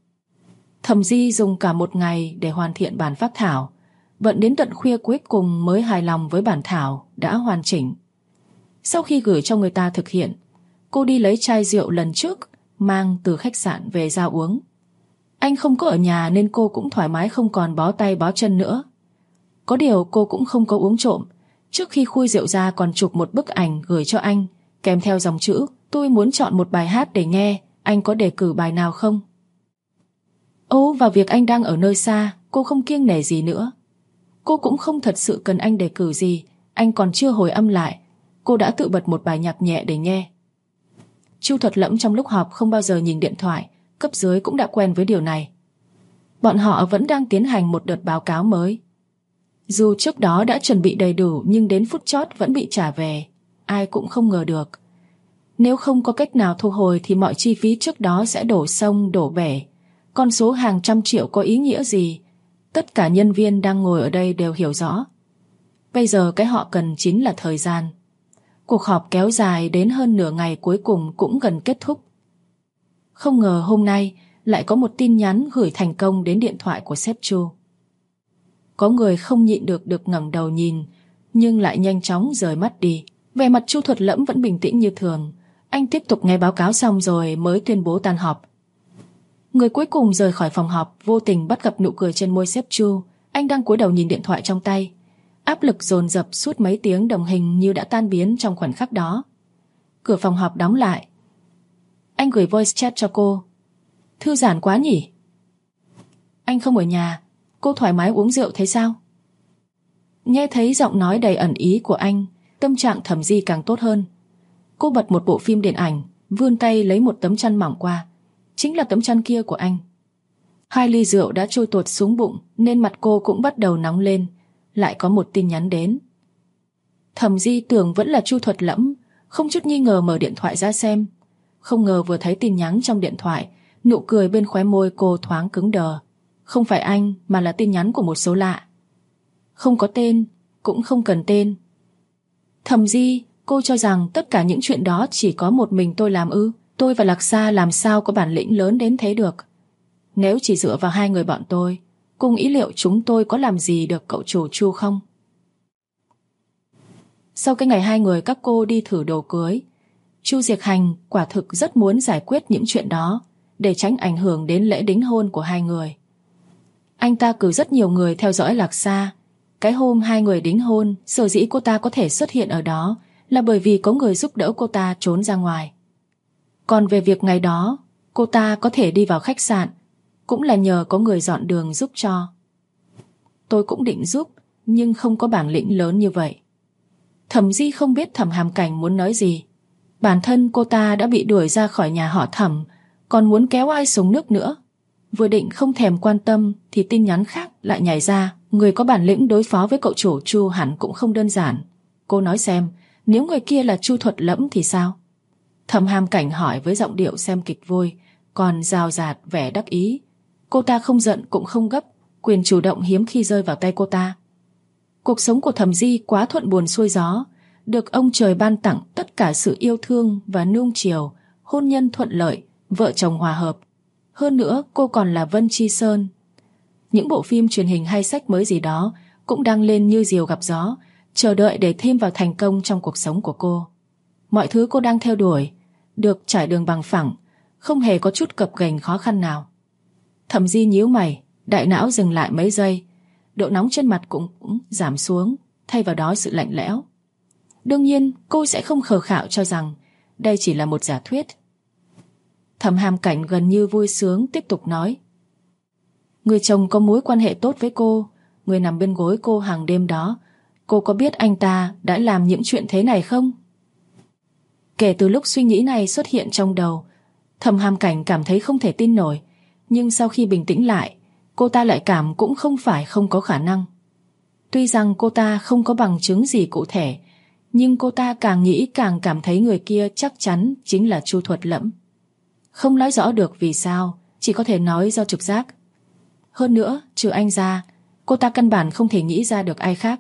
Thẩm Di dùng cả một ngày để hoàn thiện bản phác thảo, bận đến tận khuya cuối cùng mới hài lòng với bản thảo đã hoàn chỉnh. Sau khi gửi cho người ta thực hiện, cô đi lấy chai rượu lần trước mang từ khách sạn về ra uống. Anh không có ở nhà nên cô cũng thoải mái không còn bó tay bó chân nữa. Có điều cô cũng không có uống trộm. Trước khi khui rượu ra còn chụp một bức ảnh gửi cho anh, kèm theo dòng chữ: tôi muốn chọn một bài hát để nghe, anh có đề cử bài nào không? Vào việc anh đang ở nơi xa, cô không kiêng nể gì nữa. Cô cũng không thật sự cần anh đề cử gì, anh còn chưa hồi âm lại, cô đã tự bật một bài nhạc nhẹ để nghe. Chu Thuật Lẫm trong lúc họp không bao giờ nhìn điện thoại, cấp dưới cũng đã quen với điều này. Bọn họ vẫn đang tiến hành một đợt báo cáo mới. Dù trước đó đã chuẩn bị đầy đủ nhưng đến phút chót vẫn bị trả về, ai cũng không ngờ được. Nếu không có cách nào thu hồi thì mọi chi phí trước đó sẽ đổ sông đổ bể. Con số hàng trăm triệu có ý nghĩa gì? Tất cả nhân viên đang ngồi ở đây đều hiểu rõ. Bây giờ cái họ cần chính là thời gian. Cuộc họp kéo dài đến hơn nửa ngày, cuối cùng cũng gần kết thúc. Không ngờ hôm nay lại có một tin nhắn gửi thành công đến điện thoại của sếp Chu. Có người không nhịn được ngẩng đầu nhìn, nhưng lại nhanh chóng rời mắt đi. Vẻ mặt Chu Thuật Lẫm vẫn bình tĩnh như thường. Anh tiếp tục nghe báo cáo xong rồi mới tuyên bố tan họp. Người cuối cùng rời khỏi phòng họp vô tình bắt gặp nụ cười trên môi sếp Chu. Anh đang cúi đầu nhìn điện thoại trong tay. Áp lực dồn dập suốt mấy tiếng đồng hình như đã tan biến trong khoảnh khắc đó. Cửa phòng họp đóng lại. Anh gửi voice chat cho cô. Thư giãn quá nhỉ? Anh không ở nhà, cô thoải mái uống rượu thế sao? Nghe thấy giọng nói đầy ẩn ý của anh, tâm trạng Thẩm Di càng tốt hơn. Cô bật một bộ phim điện ảnh, vươn tay lấy một tấm chăn mỏng qua. Chính là tấm chăn kia của anh. 2 ly rượu đã trôi tuột xuống bụng nên mặt cô cũng bắt đầu nóng lên. Lại có một tin nhắn đến. Thẩm Di tưởng vẫn là Chu Thuật Lẫm, không chút nghi ngờ mở điện thoại ra xem. Không ngờ vừa thấy tin nhắn trong điện thoại, nụ cười bên khóe môi cô thoáng cứng đờ. Không phải anh mà là tin nhắn của một số lạ. Không có tên, cũng không cần tên. Thẩm Di, cô cho rằng tất cả những chuyện đó chỉ có một mình tôi làm ư? Tôi và Lạc Sa làm sao có bản lĩnh lớn đến thế được? Nếu chỉ dựa vào 2 người bọn tôi, cùng ý liệu chúng tôi có làm gì được cậu chủ Chu không? Sau cái ngày 2 người các cô đi thử đồ cưới, Chu Diệc Hành quả thực rất muốn giải quyết những chuyện đó để tránh ảnh hưởng đến lễ đính hôn của 2 người. Anh ta cử rất nhiều người theo dõi Lạc Sa. Cái hôm 2 người đính hôn, sở dĩ cô ta có thể xuất hiện ở đó là bởi vì có người giúp đỡ cô ta trốn ra ngoài. Còn về việc ngày đó cô ta có thể đi vào khách sạn, cũng là nhờ có người dọn đường giúp cho. Tôi cũng định giúp, nhưng không có bản lĩnh lớn như vậy. Thẩm Di không biết Thẩm Hàm Cảnh muốn nói gì. Bản thân cô ta đã bị đuổi ra khỏi nhà họ Thẩm, còn muốn kéo ai xuống nước nữa. Vừa định không thèm quan tâm thì tin nhắn khác lại nhảy ra. Người có bản lĩnh đối phó với cậu chủ Chu hẳn cũng không đơn giản. Cô nói xem, nếu người kia là Chu Thuật Lẫm thì sao? Thẩm Hàm Cảnh hỏi với giọng điệu xem kịch vui, còn rào rạt vẻ đắc ý. Cô ta không giận cũng không gấp, quyền chủ động hiếm khi rơi vào tay cô ta. Cuộc sống của Thẩm Di quá thuận buồm xuôi gió, được ông trời ban tặng tất cả sự yêu thương và nuông chiều, hôn nhân thuận lợi, vợ chồng hòa hợp. Hơn nữa cô còn là Vân Chi Sơn. Những bộ phim truyền hình hay sách mới gì đó cũng đang lên như diều gặp gió, chờ đợi để thêm vào thành công trong cuộc sống của cô. Mọi thứ cô đang theo đuổi được trải đường bằng phẳng, không hề có chút gập ghềnh khó khăn nào. Thẩm Di nhíu mày, đại não dừng lại mấy giây. Độ nóng trên mặt cũng giảm xuống, thay vào đó sự lạnh lẽo. Đương nhiên cô sẽ không khờ khạo cho rằng đây chỉ là một giả thuyết. Thẩm Hàm Cảnh gần như vui sướng tiếp tục nói. Người chồng có mối quan hệ tốt với cô, người nằm bên gối cô hàng đêm đó, cô có biết anh ta đã làm những chuyện thế này không? Kể từ lúc suy nghĩ này xuất hiện trong đầu, Thẩm Hàm Cảnh cảm thấy không thể tin nổi. Nhưng sau khi bình tĩnh lại, cô ta lại cảm cũng không phải không có khả năng. Tuy rằng cô ta không có bằng chứng gì cụ thể, nhưng cô ta càng nghĩ càng cảm thấy người kia chắc chắn chính là Chu Thuật Lẫm. Không nói rõ được vì sao, chỉ có thể nói do trực giác. Hơn nữa, trừ anh ra, cô ta căn bản không thể nghĩ ra được ai khác.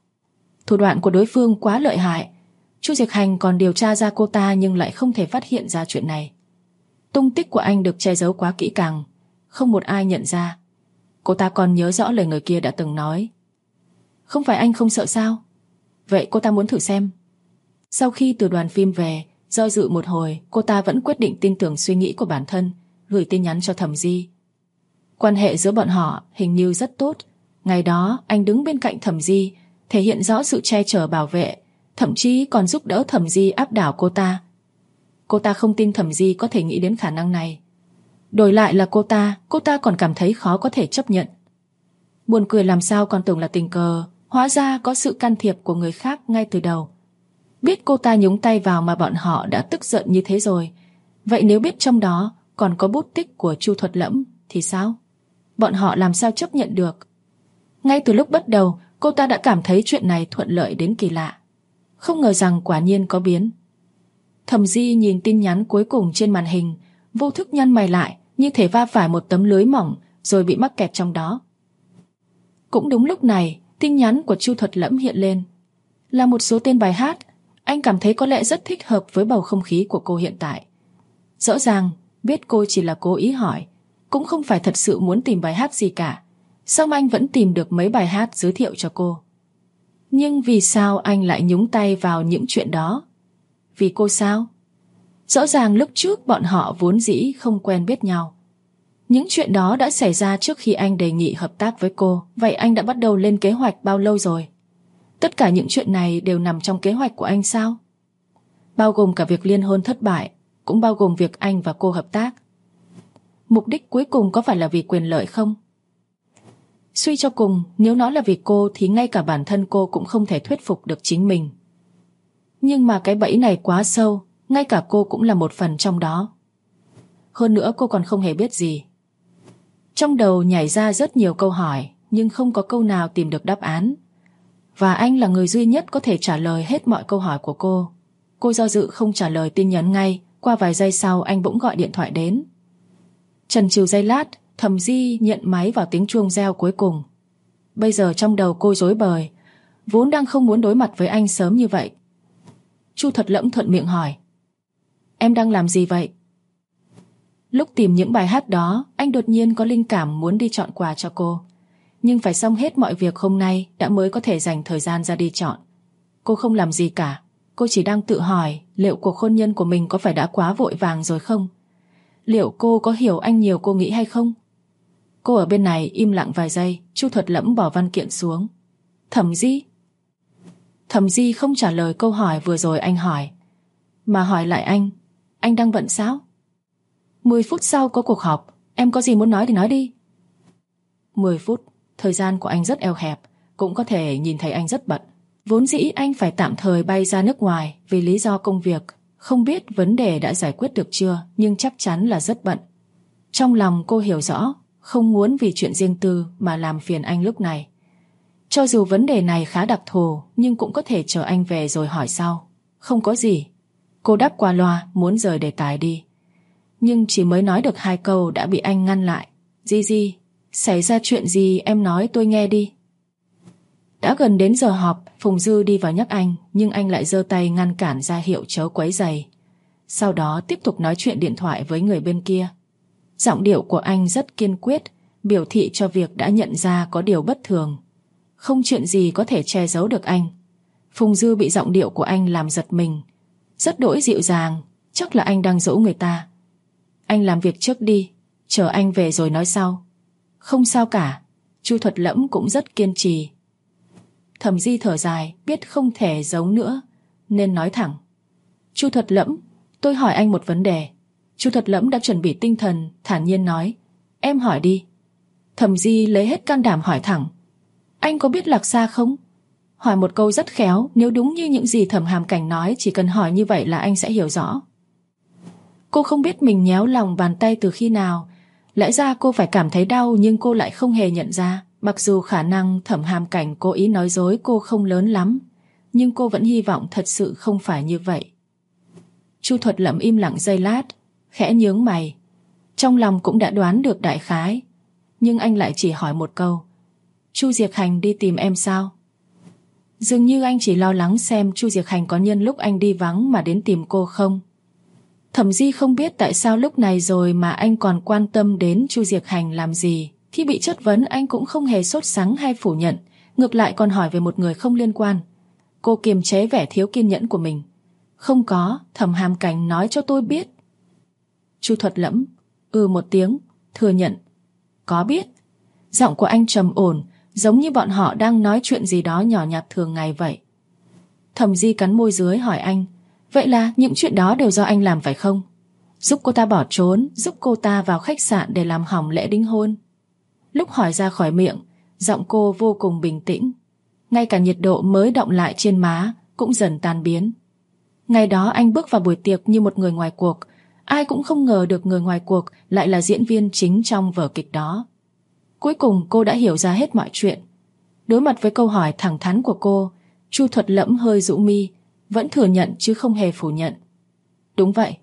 Thủ đoạn của đối phương quá lợi hại. Chu Diệc Hành còn điều tra ra cô ta nhưng lại không thể phát hiện ra chuyện này. Tung tích của anh được che giấu quá kỹ càng, không một ai nhận ra. Cô ta còn nhớ rõ lời người kia đã từng nói. Không phải anh không sợ sao? Vậy cô ta muốn thử xem. Sau khi từ đoàn phim về, do dự một hồi, cô ta vẫn quyết định tin tưởng suy nghĩ của bản thân, gửi tin nhắn cho Thẩm Di. Quan hệ giữa bọn họ hình như rất tốt. Ngày đó anh đứng bên cạnh Thẩm Di, thể hiện rõ sự che chở bảo vệ, thậm chí còn giúp đỡ Thẩm Di áp đảo cô ta. Cô ta không tin Thẩm Di có thể nghĩ đến khả năng này. Đổi lại là cô ta còn cảm thấy khó có thể chấp nhận. Buồn cười làm sao còn tưởng là tình cờ, hóa ra có sự can thiệp của người khác ngay từ đầu. Biết cô ta nhúng tay vào mà bọn họ đã tức giận như thế rồi. Vậy nếu biết trong đó còn có bút tích của Chu Thuật Lẫm thì sao? Bọn họ làm sao chấp nhận được? Ngay từ lúc bắt đầu, cô ta đã cảm thấy chuyện này thuận lợi đến kỳ lạ. Không ngờ rằng quả nhiên có biến. Thẩm Di nhìn tin nhắn cuối cùng trên màn hình, vô thức nhăn mày lại, như thể va phải một tấm lưới mỏng rồi bị mắc kẹt trong đó. Cũng đúng lúc này, tin nhắn của Chu Thuật Lẫm hiện lên. Là một số tên bài hát. Anh cảm thấy có lẽ rất thích hợp với bầu không khí của cô hiện tại. Rõ ràng biết cô chỉ là cố ý hỏi, cũng không phải thật sự muốn tìm bài hát gì cả. Xong anh vẫn tìm được mấy bài hát giới thiệu cho cô. Nhưng vì sao anh lại nhúng tay vào những chuyện đó? Vì cô sao? Rõ ràng lúc trước bọn họ vốn dĩ không quen biết nhau. Những chuyện đó đã xảy ra trước khi anh đề nghị hợp tác với cô. Vậy anh đã bắt đầu lên kế hoạch bao lâu rồi? Tất cả những chuyện này đều nằm trong kế hoạch của anh sao? Bao gồm cả việc liên hôn thất bại, cũng bao gồm việc anh và cô hợp tác. Mục đích cuối cùng có phải là vì quyền lợi không? Suy cho cùng, nếu nó là vì cô thì ngay cả bản thân cô cũng không thể thuyết phục được chính mình. Nhưng mà cái bẫy này quá sâu, ngay cả cô cũng là một phần trong đó. Hơn nữa cô còn không hề biết gì. Trong đầu nhảy ra rất nhiều câu hỏi, nhưng không có câu nào tìm được đáp án. Và anh là người duy nhất có thể trả lời hết mọi câu hỏi của cô. Cô do dự không trả lời tin nhắn ngay. Qua vài giây sau anh bỗng gọi điện thoại đến. Chần chừ giây lát, Thẩm Di nhận máy vào tiếng chuông reo cuối cùng. Bây giờ trong đầu cô rối bời, vốn đang không muốn đối mặt với anh sớm như vậy. Chu Thuật Lẫm thuận miệng hỏi: Em đang làm gì vậy? Lúc tìm những bài hát đó, anh đột nhiên có linh cảm muốn đi chọn quà cho cô. Nhưng phải xong hết mọi việc hôm nay đã mới có thể dành thời gian ra đi chọn. Cô không làm gì cả. Cô chỉ đang tự hỏi liệu cuộc hôn nhân của mình có phải đã quá vội vàng rồi không? Liệu cô có hiểu anh nhiều cô nghĩ hay không? Cô ở bên này im lặng vài giây. Chu Thuật Lẫm bỏ văn kiện xuống. Thẩm Di? Thẩm Di không trả lời câu hỏi vừa rồi anh hỏi, mà hỏi lại anh đang bận sao? 10 phút sau có cuộc họp, em có gì muốn nói thì nói đi. 10 phút, thời gian của anh rất eo hẹp, cũng có thể nhìn thấy anh rất bận. Vốn dĩ anh phải tạm thời bay ra nước ngoài vì lý do công việc. Không biết vấn đề đã giải quyết được chưa, nhưng chắc chắn là rất bận. Trong lòng cô hiểu rõ, không muốn vì chuyện riêng tư mà làm phiền anh lúc này. Cho dù vấn đề này khá đặc thù, nhưng cũng có thể chờ anh về rồi hỏi sau. Không có gì. Cô đáp qua loa muốn rời đề tài đi. Nhưng chỉ mới nói được 2 câu đã bị anh ngăn lại. Di, xảy ra chuyện gì em nói tôi nghe đi. Đã gần đến giờ họp, Phùng Dư đi vào nhắc anh, nhưng anh lại giơ tay ngăn cản ra hiệu chớ quấy rầy. Sau đó tiếp tục nói chuyện điện thoại với người bên kia. Giọng điệu của anh rất kiên quyết, biểu thị cho việc đã nhận ra có điều bất thường. Không chuyện gì có thể che giấu được anh. Phùng Dư bị giọng điệu của anh làm giật mình. Rất đỗi dịu dàng, chắc là anh đang dỗ người ta. Anh làm việc trước đi, chờ anh về rồi nói sau. Không sao cả. Chu Thuật Lẫm cũng rất kiên trì. Thẩm Di thở dài, biết không thể giấu nữa, nên nói thẳng. Chu Thuật Lẫm, tôi hỏi anh một vấn đề. Chu Thuật Lẫm đã chuẩn bị tinh thần, thản nhiên nói. Em hỏi đi. Thẩm Di lấy hết can đảm hỏi thẳng. Anh có biết Lạc Sa không? Hỏi một câu rất khéo, nếu đúng như những gì Thẩm Hàm Cảnh nói, chỉ cần hỏi như vậy là anh sẽ hiểu rõ. Cô không biết mình nhéo lòng bàn tay từ khi nào. Lẽ ra cô phải cảm thấy đau, nhưng cô lại không hề nhận ra. Mặc dù khả năng Thẩm Hàm Cảnh cố ý nói dối cô không lớn lắm, nhưng cô vẫn hy vọng thật sự không phải như vậy. Chu Thuật Lẫm im lặng giây lát, khẽ nhướng mày. Trong lòng cũng đã đoán được đại khái, nhưng anh lại chỉ hỏi một câu. Chu Diệc Hành đi tìm em sao? Dường như anh chỉ lo lắng xem Chu Diệc Hành có nhân lúc anh đi vắng mà đến tìm cô không. Thẩm Di không biết tại sao lúc này rồi mà anh còn quan tâm đến Chu Diệc Hành làm gì. Khi bị chất vấn anh cũng không hề sốt sắng hay phủ nhận, ngược lại còn hỏi về một người không liên quan. Cô kiềm chế vẻ thiếu kiên nhẫn của mình. Không có, Thẩm Hàm Cảnh nói cho tôi biết. Chu Thuật Lẫm một tiếng, thừa nhận. Có biết. Giọng của anh trầm ổn, giống như bọn họ đang nói chuyện gì đó nhỏ nhặt thường ngày vậy. Thẩm Di cắn môi dưới hỏi anh. Vậy là những chuyện đó đều do anh làm phải không? Giúp cô ta bỏ trốn, giúp cô ta vào khách sạn để làm hỏng lễ đính hôn. Lúc hỏi ra khỏi miệng, giọng cô vô cùng bình tĩnh. Ngay cả nhiệt độ mới đọng lại trên má cũng dần tan biến. Ngày đó anh bước vào buổi tiệc như một người ngoài cuộc. Ai cũng không ngờ được người ngoài cuộc lại là diễn viên chính trong vở kịch đó. Cuối cùng cô đã hiểu ra hết mọi chuyện. Đối mặt với câu hỏi thẳng thắn của cô, Chu Thuật Lẫm hơi rũ mi, vẫn thừa nhận chứ không hề phủ nhận. Đúng vậy.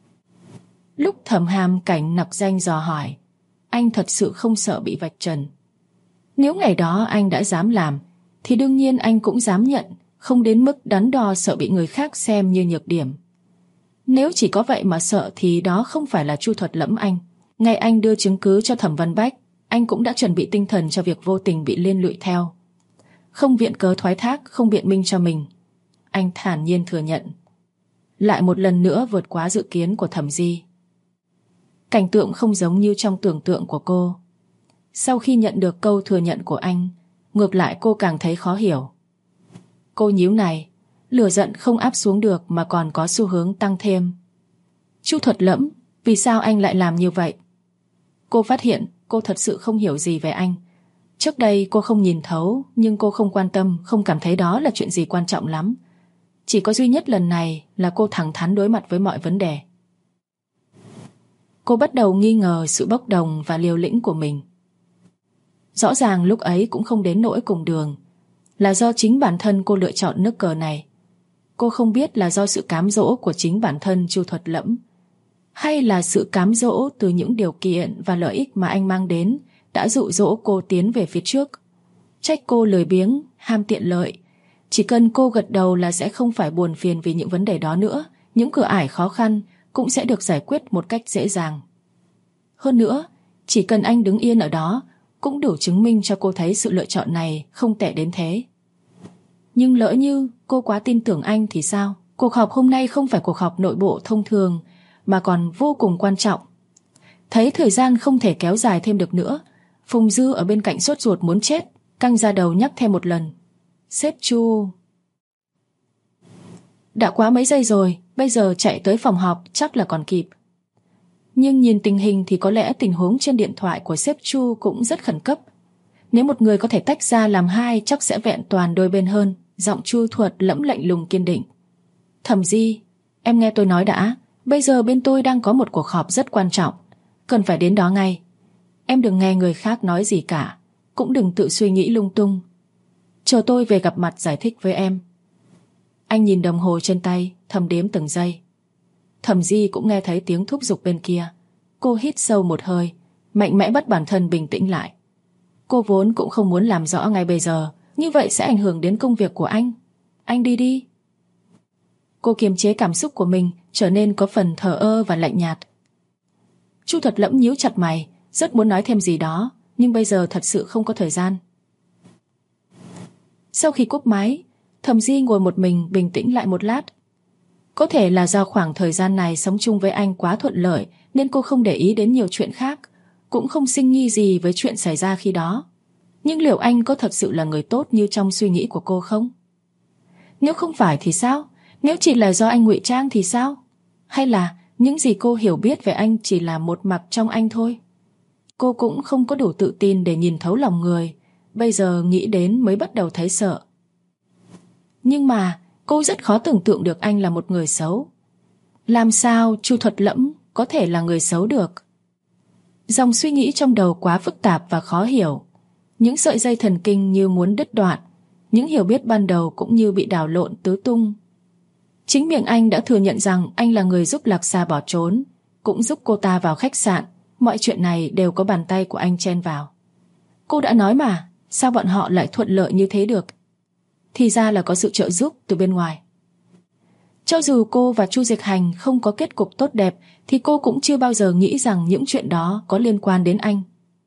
Lúc Thẩm Hàm Cảnh nặc danh dò hỏi, anh thật sự không sợ bị vạch trần. Nếu ngày đó anh đã dám làm, thì đương nhiên anh cũng dám nhận, không đến mức đắn đo sợ bị người khác xem như nhược điểm. Nếu chỉ có vậy mà sợ thì đó không phải là Chu Thuật Lẫm anh. Ngày anh đưa chứng cứ cho Thẩm Văn Bách, anh cũng đã chuẩn bị tinh thần cho việc vô tình bị liên lụy theo. Không viện cớ thoái thác, không biện minh cho mình. Anh thản nhiên thừa nhận. Lại một lần nữa vượt quá dự kiến của Thẩm Di. Cảnh tượng không giống như trong tưởng tượng của cô. Sau khi nhận được câu thừa nhận của anh, ngược lại cô càng thấy khó hiểu. Cô nhíu này, lửa giận không áp xuống được mà còn có xu hướng tăng thêm. Chu Thuật Lẫm, vì sao anh lại làm như vậy? Cô phát hiện cô thật sự không hiểu gì về anh. Trước đây cô không nhìn thấu, nhưng cô không quan tâm, không cảm thấy đó là chuyện gì quan trọng lắm. Chỉ có duy nhất lần này là cô thẳng thắn đối mặt với mọi vấn đề. Cô bắt đầu nghi ngờ sự bốc đồng và liều lĩnh của mình. Rõ ràng lúc ấy cũng không đến nỗi cùng đường, là do chính bản thân cô lựa chọn nước cờ này. Cô không biết là do sự cám dỗ của chính bản thân Chu Thuật Lẫm, hay là sự cám dỗ từ những điều kiện và lợi ích mà anh mang đến đã dụ dỗ cô tiến về phía trước. Trách cô lười biếng, ham tiện lợi. Chỉ cần cô gật đầu là sẽ không phải buồn phiền vì những vấn đề đó nữa. Những cửa ải khó khăn cũng sẽ được giải quyết một cách dễ dàng. Hơn nữa, chỉ cần anh đứng yên ở đó cũng đủ chứng minh cho cô thấy sự lựa chọn này không tệ đến thế. Nhưng lỡ như cô quá tin tưởng anh thì sao? Cuộc họp hôm nay không phải cuộc họp nội bộ thông thường, mà còn vô cùng quan trọng. Thấy thời gian không thể kéo dài thêm được nữa, Phùng Dư ở bên cạnh sốt ruột muốn chết, căng ra đầu nhắc thêm một lần. Sếp Chu... Đã quá mấy giây rồi, bây giờ chạy tới phòng họp chắc là còn kịp. Nhưng nhìn tình hình thì có lẽ tình huống trên điện thoại của sếp Chu cũng rất khẩn cấp. Nếu một người có thể tách ra làm hai chắc sẽ vẹn toàn đôi bên hơn. Giọng Chu Thuật Lẫm lạnh lùng kiên định. Thẩm Di, em nghe tôi nói đã. Bây giờ bên tôi đang có một cuộc họp rất quan trọng, cần phải đến đó ngay. Em đừng nghe người khác nói gì cả, cũng đừng tự suy nghĩ lung tung. Chờ tôi về gặp mặt giải thích với em. Anh nhìn đồng hồ trên tay, thầm đếm từng giây. Thẩm Di cũng nghe thấy tiếng thúc giục bên kia. Cô hít sâu một hơi, mạnh mẽ bắt bản thân bình tĩnh lại. Cô vốn cũng không muốn làm rõ ngay bây giờ, như vậy sẽ ảnh hưởng đến công việc của anh. Anh đi đi. Cô kiềm chế cảm xúc của mình, trở nên có phần thờ ơ và lạnh nhạt. Chu Thuật Lẫm nhíu chặt mày, rất muốn nói thêm gì đó, nhưng bây giờ thật sự không có thời gian. Sau khi cúp máy, Thẩm Di ngồi một mình bình tĩnh lại một lát. Có thể là do khoảng thời gian này sống chung với anh quá thuận lợi nên cô không để ý đến nhiều chuyện khác, cũng không sinh nghi gì với chuyện xảy ra khi đó. Nhưng liệu anh có thật sự là người tốt như trong suy nghĩ của cô không? Nếu không phải thì sao? Nếu chỉ là do anh ngụy trang thì sao? Hay là những gì cô hiểu biết về anh chỉ là một mặt trong anh thôi? Cô cũng không có đủ tự tin để nhìn thấu lòng người. Bây giờ nghĩ đến mới bắt đầu thấy sợ. Nhưng mà cô rất khó tưởng tượng được anh là một người xấu. Làm sao Chu Thuật Lẫm có thể là người xấu được? Dòng suy nghĩ trong đầu quá phức tạp và khó hiểu. Những sợi dây thần kinh như muốn đứt đoạn. Những hiểu biết ban đầu cũng như bị đảo lộn tứ tung. Chính miệng anh đã thừa nhận rằng anh là người giúp Lạc Sa bỏ trốn, cũng giúp cô ta vào khách sạn. Mọi chuyện này đều có bàn tay của anh chen vào. Cô đã nói mà, sao bọn họ lại thuận lợi như thế được? Thì ra là có sự trợ giúp từ bên ngoài. Cho dù cô và Chu Dịch Hành không có kết cục tốt đẹp thì cô cũng chưa bao giờ nghĩ rằng những chuyện đó có liên quan đến anh.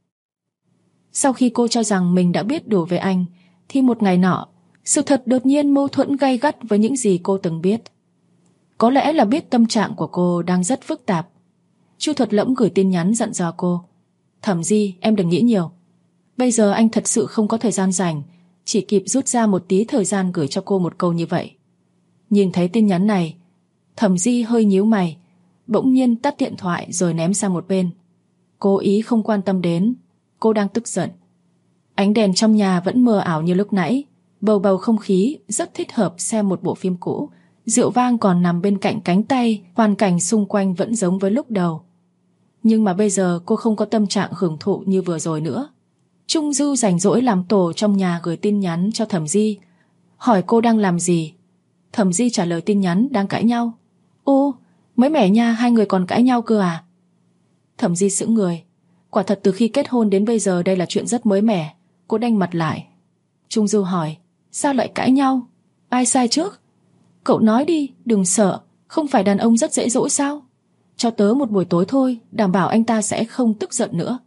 Sau khi cô cho rằng mình đã biết đủ về anh thì một ngày nọ, sự thật đột nhiên mâu thuẫn gay gắt với những gì cô từng biết. Có lẽ là biết tâm trạng của cô đang rất phức tạp. Chu Thuật Lẫm gửi tin nhắn dặn dò cô. Thẩm Di, em đừng nghĩ nhiều. Bây giờ anh thật sự không có thời gian rảnh, chỉ kịp rút ra một tí thời gian gửi cho cô một câu như vậy. Nhìn thấy tin nhắn này, Thẩm Di hơi nhíu mày, bỗng nhiên tắt điện thoại rồi ném sang một bên. Cố ý không quan tâm đến. Cô đang tức giận. Ánh đèn trong nhà vẫn mờ ảo như lúc nãy. Bầu không khí rất thích hợp xem một bộ phim cũ. Rượu vang còn nằm bên cạnh cánh tay. Hoàn cảnh xung quanh vẫn giống với lúc đầu. Nhưng mà bây giờ cô không có tâm trạng hưởng thụ như vừa rồi nữa. Trung Du rảnh rỗi làm tổ trong nhà gửi tin nhắn cho Thẩm Di, hỏi cô đang làm gì. Thẩm Di trả lời tin nhắn đang cãi nhau. Ô, mới mẻ nha, hai người còn cãi nhau cơ à? Thẩm Di sững người. Quả thật từ khi kết hôn đến bây giờ đây là chuyện rất mới mẻ. Cô đanh mặt lại. Trung Du hỏi, sao lại cãi nhau? Ai sai trước? Cậu nói đi, đừng sợ. Không phải đàn ông rất dễ dỗi sao? Cho tớ một buổi tối thôi, đảm bảo anh ta sẽ không tức giận nữa.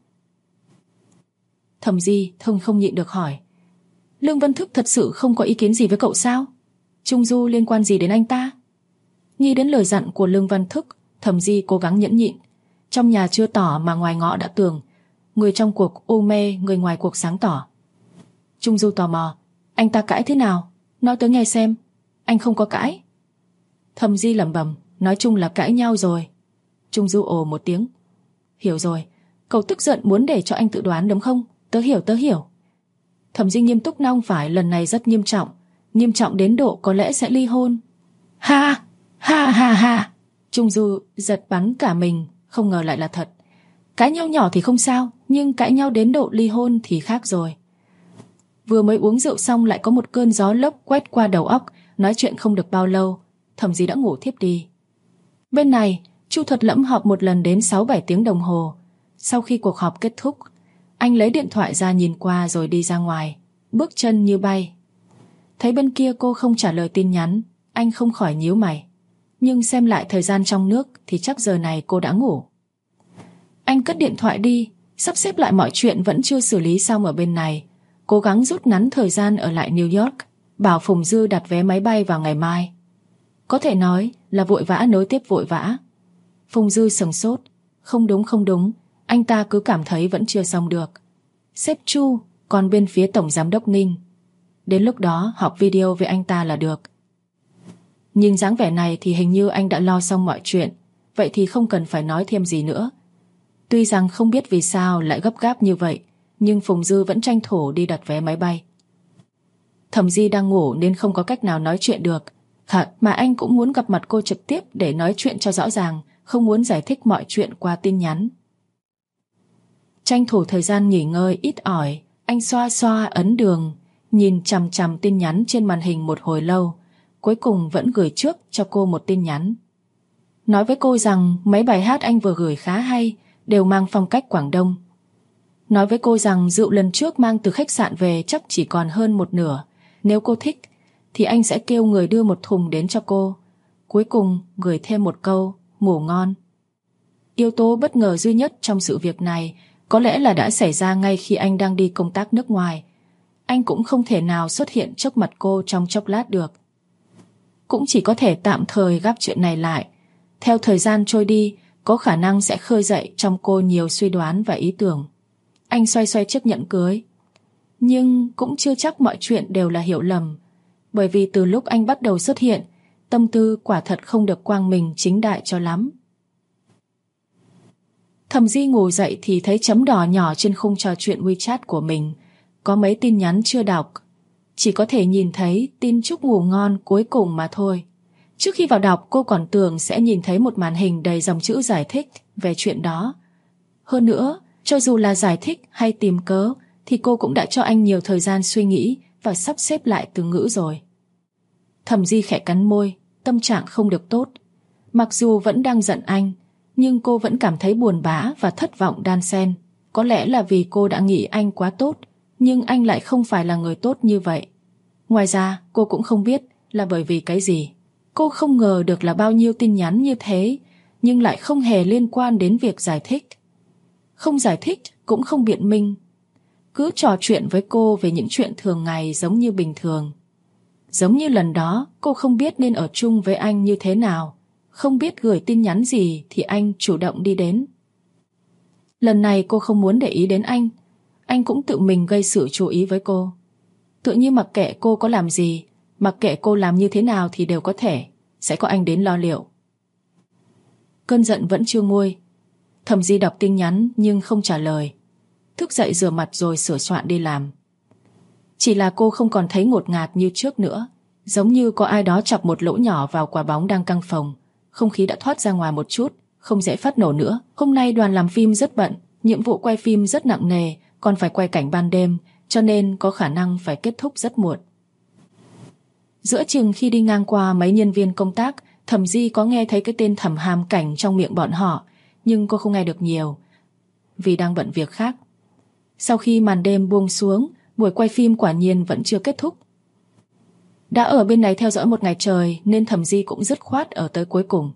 Thẩm Di không nhịn được hỏi, Lương Văn Thức thật sự không có ý kiến gì với cậu sao? Trung Du liên quan gì đến anh ta? Nghĩ đến lời dặn của Lương Văn Thức, Thẩm Di cố gắng nhẫn nhịn. Trong nhà chưa tỏ mà ngoài ngõ đã tường. Người trong cuộc u mê, người ngoài cuộc sáng tỏ. Trung Du tò mò, anh ta cãi thế nào? Nói tớ nghe xem. Anh không có cãi. Thẩm Di lẩm bẩm, nói chung là cãi nhau rồi. Trung Du ồ một tiếng. Hiểu rồi, cậu tức giận muốn để cho anh tự đoán đúng không? Tớ hiểu. Thẩm Di nghiêm túc não phải, lần này rất nghiêm trọng đến độ có lẽ sẽ ly hôn. Ha, ha ha ha. Trung Du giật bắn cả mình, không ngờ lại là thật. Cãi nhau nhỏ thì không sao, nhưng cãi nhau đến độ ly hôn thì khác rồi. Vừa mới uống rượu xong lại có một cơn gió lốc quét qua đầu óc, nói chuyện không được bao lâu, Thẩm Di đã ngủ thiếp đi. Bên này, Chu Thuật Lẫm họp một lần đến 6-7 tiếng đồng hồ. Sau khi cuộc họp kết thúc, anh lấy điện thoại ra nhìn qua rồi đi ra ngoài, bước chân như bay. Thấy bên kia cô không trả lời tin nhắn, anh không khỏi nhíu mày. Nhưng xem lại thời gian trong nước thì chắc giờ này cô đã ngủ. Anh cất điện thoại đi, sắp xếp lại mọi chuyện vẫn chưa xử lý xong ở bên này, cố gắng rút ngắn thời gian ở lại New York, bảo Phùng Dư đặt vé máy bay vào ngày mai. Có thể nói là vội vã nối tiếp vội vã. Phùng Dư sững sốt. Không đúng, anh ta cứ cảm thấy vẫn chưa xong được. Sếp Chu, còn bên phía Tổng Giám đốc Ninh. Đến lúc đó họp video với anh ta là được. Nhìn dáng vẻ này thì hình như anh đã lo xong mọi chuyện, vậy thì không cần phải nói thêm gì nữa. Tuy rằng không biết vì sao lại gấp gáp như vậy, nhưng Phùng Dư vẫn tranh thủ đi đặt vé máy bay. Thẩm Di đang ngủ nên không có cách nào nói chuyện được. Mà anh cũng muốn gặp mặt cô trực tiếp để nói chuyện cho rõ ràng, không muốn giải thích mọi chuyện qua tin nhắn. Tranh thủ thời gian nghỉ ngơi ít ỏi, anh xoa xoa ấn đường, nhìn chằm chằm tin nhắn trên màn hình một hồi lâu, cuối cùng vẫn gửi trước cho cô một tin nhắn. Nói với cô rằng mấy bài hát anh vừa gửi khá hay, đều mang phong cách Quảng Đông. Nói với cô rằng rượu lần trước mang từ khách sạn về chắc chỉ còn hơn một nửa, nếu cô thích thì anh sẽ kêu người đưa một thùng đến cho cô. Cuối cùng gửi thêm một câu, ngủ ngon. Yếu tố bất ngờ duy nhất trong sự việc này có lẽ là đã xảy ra ngay khi anh đang đi công tác nước ngoài. Anh cũng không thể nào xuất hiện trước mặt cô trong chốc lát được. Cũng chỉ có thể tạm thời gác chuyện này lại. Theo thời gian trôi đi, có khả năng sẽ khơi dậy trong cô nhiều suy đoán và ý tưởng. Anh xoay xoay chiếc nhẫn cưới. Nhưng cũng chưa chắc mọi chuyện đều là hiểu lầm. Bởi vì từ lúc anh bắt đầu xuất hiện, tâm tư quả thật không được quang minh chính đại cho lắm. Thẩm Di ngủ dậy thì thấy chấm đỏ nhỏ trên khung trò chuyện WeChat của mình. Có mấy tin nhắn chưa đọc, chỉ có thể nhìn thấy tin chúc ngủ ngon cuối cùng mà thôi. Trước khi vào đọc, cô còn tưởng sẽ nhìn thấy một màn hình đầy dòng chữ giải thích về chuyện đó. Hơn nữa, cho dù là giải thích hay tìm cớ thì cô cũng đã cho anh nhiều thời gian suy nghĩ và sắp xếp lại từ ngữ rồi. Thẩm Di khẽ cắn môi, tâm trạng không được tốt. Mặc dù vẫn đang giận anh, nhưng cô vẫn cảm thấy buồn bã và thất vọng đan xen. Có lẽ là vì cô đã nghĩ anh quá tốt, nhưng anh lại không phải là người tốt như vậy. Ngoài ra, cô cũng không biết là bởi vì cái gì. Cô không ngờ được là bao nhiêu tin nhắn như thế, nhưng lại không hề liên quan đến việc giải thích. Không giải thích, cũng không biện minh. Cứ trò chuyện với cô về những chuyện thường ngày giống như bình thường. Giống như lần đó, cô không biết nên ở chung với anh như thế nào, không biết gửi tin nhắn gì thì anh chủ động đi đến. Lần này cô không muốn để ý đến anh cũng tự mình gây sự chú ý với cô. Tự như mặc kệ cô có làm gì, mặc kệ cô làm như thế nào thì đều có thể, sẽ có anh đến lo liệu. Cơn giận vẫn chưa nguôi. Thẩm Di đọc tin nhắn nhưng không trả lời. Thức dậy rửa mặt rồi sửa soạn đi làm. Chỉ là cô không còn thấy ngột ngạt như trước nữa, giống như có ai đó chọc một lỗ nhỏ vào quả bóng đang căng phồng. Không khí đã thoát ra ngoài một chút, không dễ phát nổ nữa. Hôm nay đoàn làm phim rất bận, nhiệm vụ quay phim rất nặng nề, còn phải quay cảnh ban đêm, cho nên có khả năng phải kết thúc rất muộn. Giữa chừng khi đi ngang qua mấy nhân viên công tác, Thẩm Di có nghe thấy cái tên Thẩm Hàm Cảnh trong miệng bọn họ, nhưng cô không nghe được nhiều, vì đang bận việc khác. Sau khi màn đêm buông xuống, buổi quay phim quả nhiên vẫn chưa kết thúc. Đã ở bên này theo dõi một ngày trời nên Thẩm Di cũng dứt khoát ở tới cuối cùng.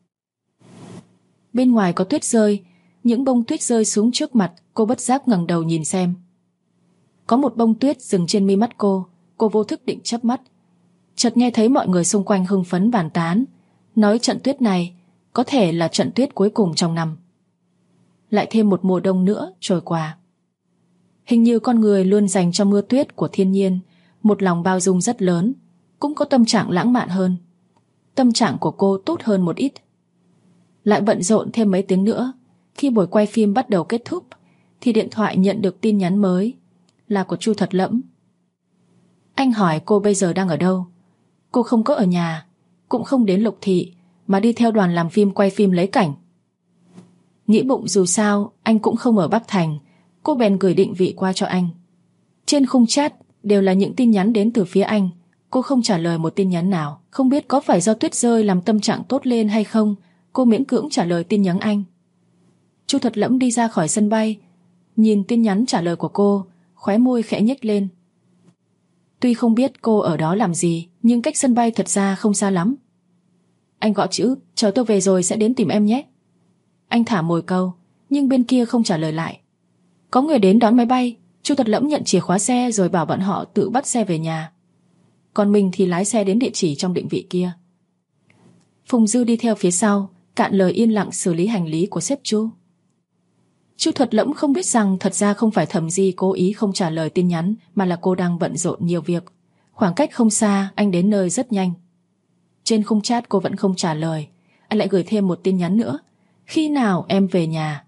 Bên ngoài có tuyết rơi, những bông tuyết rơi xuống trước mặt, cô bất giác ngẩng đầu nhìn xem. Có một bông tuyết dừng trên mi mắt cô vô thức định chớp mắt. Chợt nghe thấy mọi người xung quanh hưng phấn bàn tán, nói trận tuyết này có thể là trận tuyết cuối cùng trong năm. Lại thêm một mùa đông nữa trôi qua. Hình như con người luôn dành cho mưa tuyết của thiên nhiên một lòng bao dung rất lớn, cũng có tâm trạng lãng mạn hơn. Tâm trạng của cô tốt hơn một ít. Lại bận rộn thêm mấy tiếng nữa. Khi buổi quay phim bắt đầu kết thúc thì điện thoại nhận được tin nhắn mới, là của Chu Thật Lẫm. Anh hỏi cô bây giờ đang ở đâu. Cô không có ở nhà, cũng không đến Lục Thị, mà đi theo đoàn làm phim quay phim lấy cảnh. Nghĩ bụng dù sao anh cũng không ở Bắc Thành, cô bèn gửi định vị qua cho anh. Trên khung chat đều là những tin nhắn đến từ phía anh. Cô không trả lời một tin nhắn nào. Không biết có phải do tuyết rơi làm tâm trạng tốt lên hay không, cô miễn cưỡng trả lời tin nhắn anh. Chu Thật Lẫm đi ra khỏi sân bay, nhìn tin nhắn trả lời của cô, khóe môi khẽ nhếch lên. Tuy không biết cô ở đó làm gì, nhưng cách sân bay thật ra không xa lắm. Anh gõ chữ, chờ tôi về rồi sẽ đến tìm em nhé. Anh thả mồi câu, nhưng bên kia không trả lời lại. Có người đến đón máy bay, Chu Thật Lẫm nhận chìa khóa xe rồi bảo bọn họ tự bắt xe về nhà. Còn mình thì lái xe đến địa chỉ trong định vị kia. Phùng Dư đi theo phía sau, cạn lời yên lặng xử lý hành lý của sếp Chu. Chu Thật Lẫm không biết rằng thật ra không phải Thẩm Di cố ý không trả lời tin nhắn, mà là cô đang bận rộn nhiều việc. Khoảng cách không xa, anh đến nơi rất nhanh. Trên khung chat cô vẫn không trả lời. Anh lại gửi thêm một tin nhắn nữa. Khi nào em về nhà?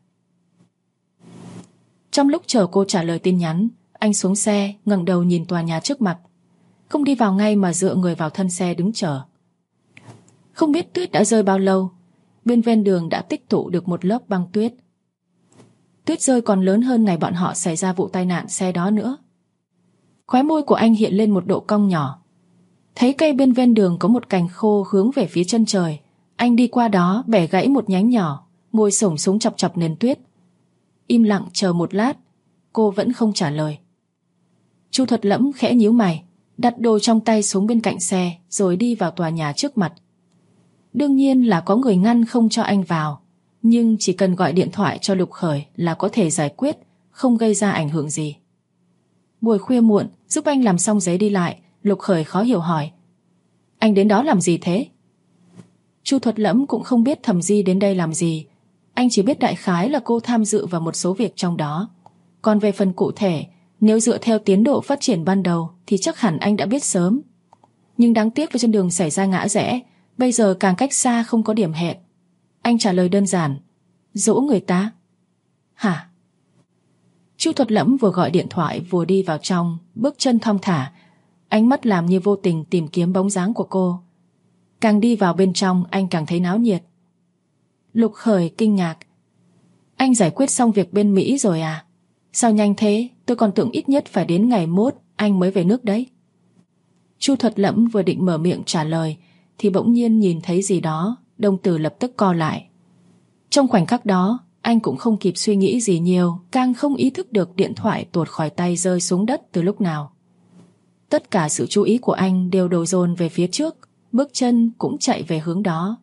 Trong lúc chờ cô trả lời tin nhắn, anh xuống xe, ngẩng đầu nhìn tòa nhà trước mặt. Không đi vào ngay mà dựa người vào thân xe đứng chờ. Không biết tuyết đã rơi bao lâu, bên ven đường đã tích tụ được một lớp băng tuyết. Tuyết rơi còn lớn hơn ngày bọn họ xảy ra vụ tai nạn xe đó nữa. Khóe môi của anh hiện lên một độ cong nhỏ. Thấy cây bên ven đường có một cành khô hướng về phía chân trời, anh đi qua đó bẻ gãy một nhánh nhỏ, ngồi xổm xuống chọc chọc nền tuyết. Im lặng chờ một lát, cô vẫn không trả lời. Chu Thật Lẫm khẽ nhíu mày, đặt đồ trong tay xuống bên cạnh xe rồi đi vào tòa nhà trước mặt. Đương nhiên là có người ngăn không cho anh vào, nhưng chỉ cần gọi điện thoại cho Lục Khởi là có thể giải quyết, không gây ra ảnh hưởng gì. Buổi khuya muộn, giúp anh làm xong giấy đi lại, Lục Khởi khó hiểu hỏi: Anh đến đó làm gì thế? Chu Thuật Lẫm cũng không biết Thẩm Di đến đây làm gì. Anh chỉ biết đại khái là cô tham dự vào một số việc trong đó. Còn về phần cụ thể, nếu dựa theo tiến độ phát triển ban đầu thì chắc hẳn anh đã biết sớm. Nhưng đáng tiếc là trên đường xảy ra ngã rẽ, bây giờ càng cách xa không có điểm hẹn. Anh trả lời đơn giản: dỗ người ta. Hả? Chu Thuật Lẫm vừa gọi điện thoại vừa đi vào trong, bước chân thong thả, ánh mắt làm như vô tình tìm kiếm bóng dáng của cô. Càng đi vào bên trong anh càng thấy náo nhiệt. Lục Khởi kinh ngạc: Anh giải quyết xong việc bên Mỹ rồi à? Sao nhanh thế, tôi còn tưởng ít nhất phải đến ngày mốt anh mới về nước đấy. Chu Thuật Lẫm vừa định mở miệng trả lời thì bỗng nhiên nhìn thấy gì đó, đồng tử lập tức co lại. Trong khoảnh khắc đó, anh cũng không kịp suy nghĩ gì nhiều, càng không ý thức được điện thoại tuột khỏi tay rơi xuống đất từ lúc nào. Tất cả sự chú ý của anh đều đổ dồn về phía trước, bước chân cũng chạy về hướng đó.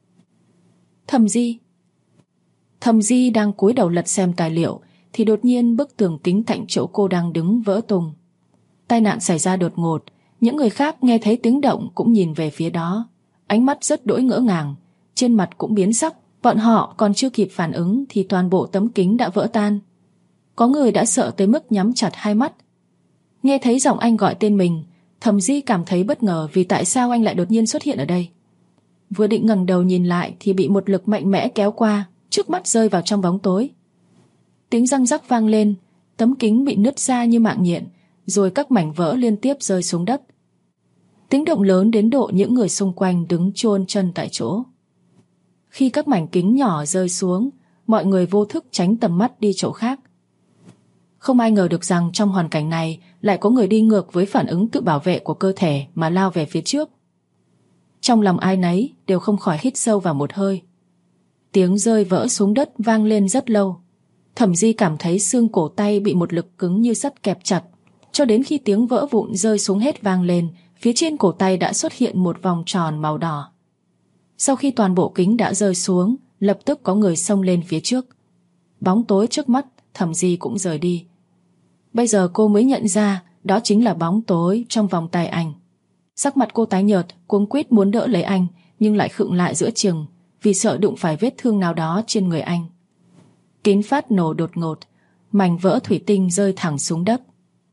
Thẩm Di. Thẩm Di đang cúi đầu lật xem tài liệu thì đột nhiên bức tường kính cạnh chỗ cô đang đứng vỡ tung. Tai nạn xảy ra đột ngột, những người khác nghe thấy tiếng động cũng nhìn về phía đó, ánh mắt rất đỗi ngỡ ngàng, trên mặt cũng biến sắc. Bọn họ còn chưa kịp phản ứng thì toàn bộ tấm kính đã vỡ tan. Có người đã sợ tới mức nhắm chặt hai mắt. Nghe thấy giọng anh gọi tên mình, Thẩm Di cảm thấy bất ngờ vì tại sao anh lại đột nhiên xuất hiện ở đây. Vừa định ngẩng đầu nhìn lại thì bị một lực mạnh mẽ kéo qua, trước mắt rơi vào trong bóng tối. Tiếng răng rắc vang lên, tấm kính bị nứt ra như mạng nhện, rồi các mảnh vỡ liên tiếp rơi xuống đất. Tiếng động lớn đến độ những người xung quanh đứng chôn chân tại chỗ. Khi các mảnh kính nhỏ rơi xuống, mọi người vô thức tránh tầm mắt đi chỗ khác. Không ai ngờ được rằng trong hoàn cảnh này lại có người đi ngược với phản ứng tự bảo vệ của cơ thể mà lao về phía trước. Trong lòng ai nấy đều không khỏi hít sâu vào một hơi. Tiếng rơi vỡ xuống đất vang lên rất lâu. Thẩm Di cảm thấy xương cổ tay bị một lực cứng như sắt kẹp chặt, cho đến khi tiếng vỡ vụn rơi xuống hết vang lên, phía trên cổ tay đã xuất hiện một vòng tròn màu đỏ. Sau khi toàn bộ kính đã rơi xuống, lập tức có người xông lên phía trước. Bóng tối trước mắt Thẩm Di cũng rời đi. Bây giờ cô mới nhận ra đó chính là bóng tối trong vòng tay anh. Sắc mặt cô tái nhợt, cuống quýt muốn đỡ lấy anh, nhưng lại khựng lại giữa chừng vì sợ đụng phải vết thương nào đó trên người anh. Kính phát nổ đột ngột, mảnh vỡ thủy tinh rơi thẳng xuống đất.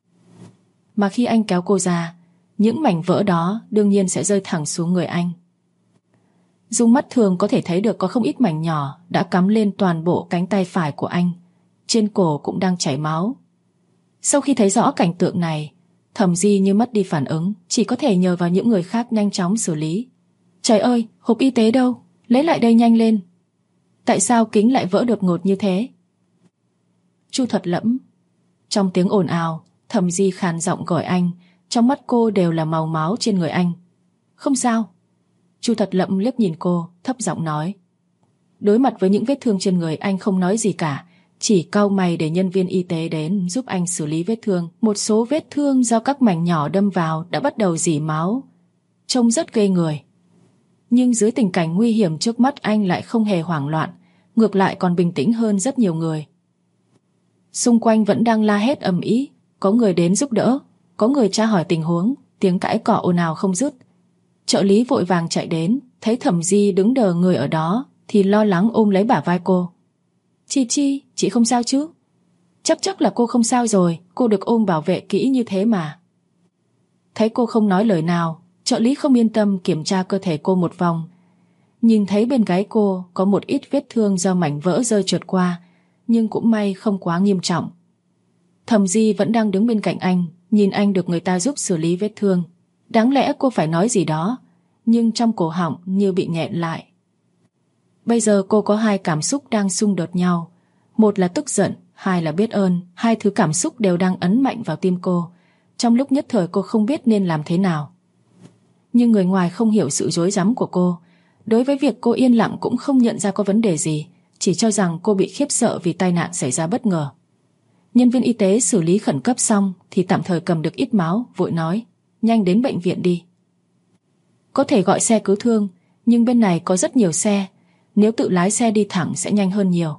Mà khi anh kéo cô ra, những mảnh vỡ đó đương nhiên sẽ rơi thẳng xuống người anh. Dùng mắt thường có thể thấy được có không ít mảnh nhỏ đã cắm lên toàn bộ cánh tay phải của anh. Trên cổ cũng đang chảy máu. Sau khi thấy rõ cảnh tượng này, Thẩm Di như mất đi phản ứng, chỉ có thể nhờ vào những người khác nhanh chóng xử lý. Trời ơi, hộp y tế đâu? Lấy lại đây nhanh lên. Tại sao kính lại vỡ đột ngột như thế? Chu Thuật Lẫm. Trong tiếng ồn ào, Thẩm Di khàn giọng gọi anh, trong mắt cô đều là màu máu trên người anh. Không sao. Chu Thuật Lẫm liếc nhìn cô, thấp giọng nói. Đối mặt với những vết thương trên người, anh không nói gì cả, chỉ cau mày để nhân viên y tế đến giúp anh xử lý vết thương. Một số vết thương do các mảnh nhỏ đâm vào đã bắt đầu rỉ máu, trông rất ghê người. Nhưng dưới tình cảnh nguy hiểm trước mắt, anh lại không hề hoảng loạn, ngược lại còn bình tĩnh hơn rất nhiều người. Xung quanh vẫn đang la hét ầm ĩ, có người đến giúp đỡ, có người tra hỏi tình huống, tiếng cãi cọ ồn ào không dứt. Trợ lý vội vàng chạy đến, thấy Thẩm Di đứng đờ người ở đó thì lo lắng ôm lấy bả vai cô. Chị không sao chứ? Chắc là cô không sao rồi, cô được ôm bảo vệ kỹ như thế mà. Thấy cô không nói lời nào, trợ lý không yên tâm kiểm tra cơ thể cô một vòng. Nhìn thấy bên gáy cô có một ít vết thương do mảnh vỡ rơi trượt qua, nhưng cũng may không quá nghiêm trọng. Thẩm Di vẫn đang đứng bên cạnh anh, nhìn anh được người ta giúp xử lý vết thương. Đáng lẽ cô phải nói gì đó, nhưng trong cổ họng như bị nghẹn lại. Bây giờ cô có hai cảm xúc đang xung đột nhau. Một là tức giận, hai là biết ơn. Hai thứ cảm xúc đều đang ấn mạnh vào tim cô. Trong lúc nhất thời cô không biết nên làm thế nào. Nhưng người ngoài không hiểu sự rối rắm của cô. Đối với việc cô yên lặng cũng không nhận ra có vấn đề gì, chỉ cho rằng cô bị khiếp sợ vì tai nạn xảy ra bất ngờ. Nhân viên y tế xử lý khẩn cấp xong thì tạm thời cầm được ít máu, vội nói, nhanh đến bệnh viện đi. Có thể gọi xe cứu thương, nhưng bên này có rất nhiều xe, nếu tự lái xe đi thẳng sẽ nhanh hơn nhiều.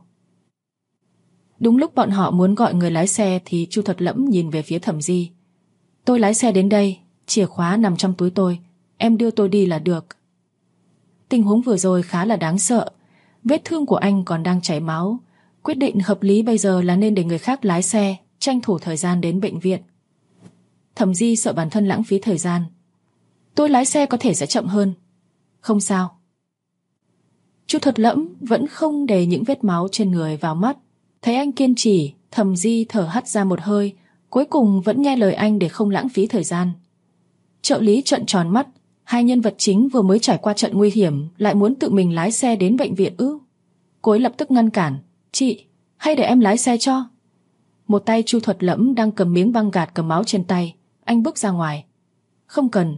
Đúng lúc bọn họ muốn gọi người lái xe thì Chu Thuật Lẫm nhìn về phía Thẩm Di. Tôi lái xe đến đây, chìa khóa nằm trong túi tôi, em đưa tôi đi là được. Tình huống vừa rồi khá là đáng sợ, vết thương của anh còn đang chảy máu. Quyết định hợp lý bây giờ là nên để người khác lái xe, tranh thủ thời gian đến bệnh viện. Thẩm Di sợ bản thân lãng phí thời gian. Tôi lái xe có thể sẽ chậm hơn. Không sao. Chu Thuật Lẫm vẫn không để những vết máu trên người vào mắt. Thấy anh kiên trì, Thẩm Di thở hắt ra một hơi, cuối cùng vẫn nghe lời anh để không lãng phí thời gian. Trợ lý trợn tròn mắt, hai nhân vật chính vừa mới trải qua trận nguy hiểm lại muốn tự mình lái xe đến bệnh viện ư? Cô ấy lập tức ngăn cản. Chị, hay để em lái xe cho? Một tay Chu Thuật Lẫm đang cầm miếng băng gạt cầm máu trên tay, anh bước ra ngoài. Không cần.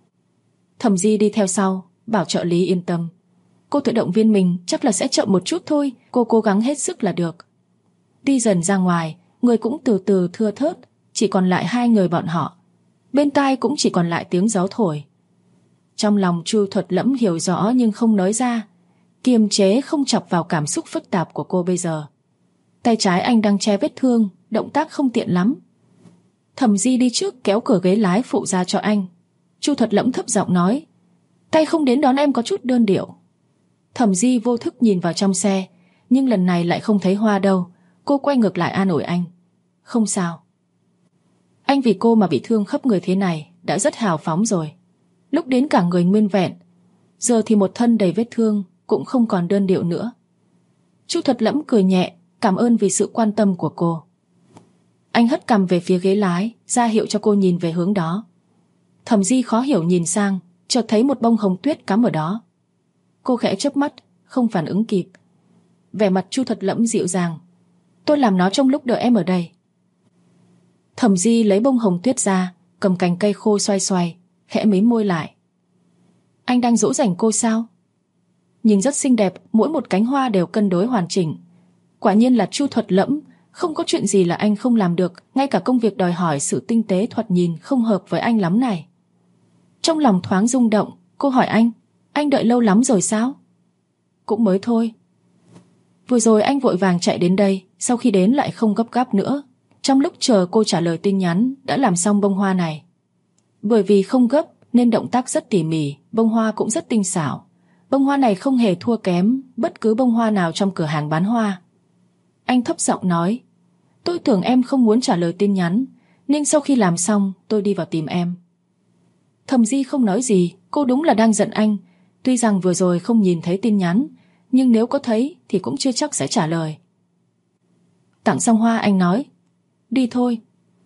Thẩm Di đi theo sau, bảo trợ lý yên tâm. Cô tự động viên mình, chắc là sẽ chậm một chút thôi, cô cố gắng hết sức là được. Đi dần ra ngoài, người cũng từ từ thưa thớt, chỉ còn lại hai người bọn họ. Bên tai cũng chỉ còn lại tiếng gió thổi. Trong lòng Chu Thuật Lẫm hiểu rõ nhưng không nói ra, kiềm chế không chọc vào cảm xúc phức tạp của cô bây giờ. Tay trái anh đang che vết thương, động tác không tiện lắm. Thẩm Di đi trước kéo cửa ghế lái phụ ra cho anh. Chu Thuật Lẫm thấp giọng nói, tay không đến đón em có chút đơn điệu. Thẩm Di vô thức nhìn vào trong xe, nhưng lần này lại không thấy Hoa đâu. Cô quay ngược lại an ủi anh. Không sao. Anh vì cô mà bị thương khắp người thế này đã rất hào phóng rồi. Lúc đến cả người nguyên vẹn, giờ thì một thân đầy vết thương, cũng không còn đơn điệu nữa. Chu Thuật Lẫm cười nhẹ, cảm ơn vì sự quan tâm của cô. Anh hất cằm về phía ghế lái, ra hiệu cho cô nhìn về hướng đó. Thẩm Di khó hiểu nhìn sang, chợt thấy một bông hồng tuyết cắm ở đó. Cô khẽ chớp mắt, không phản ứng kịp. Vẻ mặt Chu Thuật Lẫm dịu dàng. Tôi làm nó trong lúc đợi em ở đây. Thẩm Di lấy bông hồng tuyết ra, cầm cành cây khô xoay xoay, khẽ mím môi lại. Anh đang dỗ dành cô sao? Nhìn rất xinh đẹp, mỗi một cánh hoa đều cân đối hoàn chỉnh. Quả nhiên là Chu Thuật Lẫm, không có chuyện gì là anh không làm được, ngay cả công việc đòi hỏi sự tinh tế thoạt nhìn không hợp với anh lắm này. Trong lòng thoáng rung động, cô hỏi anh đợi lâu lắm rồi sao? Cũng mới thôi. Vừa rồi anh vội vàng chạy đến đây, sau khi đến lại không gấp gáp nữa. Trong lúc chờ cô trả lời tin nhắn, đã làm xong bông hoa này. Bởi vì không gấp nên động tác rất tỉ mỉ, bông hoa cũng rất tinh xảo. Bông hoa này không hề thua kém bất cứ bông hoa nào trong cửa hàng bán hoa. Anh thấp giọng nói, tôi tưởng em không muốn trả lời tin nhắn, nên sau khi làm xong tôi đi vào tìm em. Thẩm Di không nói gì, cô đúng là đang giận anh. Tuy rằng vừa rồi không nhìn thấy tin nhắn, nhưng nếu có thấy thì cũng chưa chắc sẽ trả lời. Tặng xong hoa anh nói, đi thôi.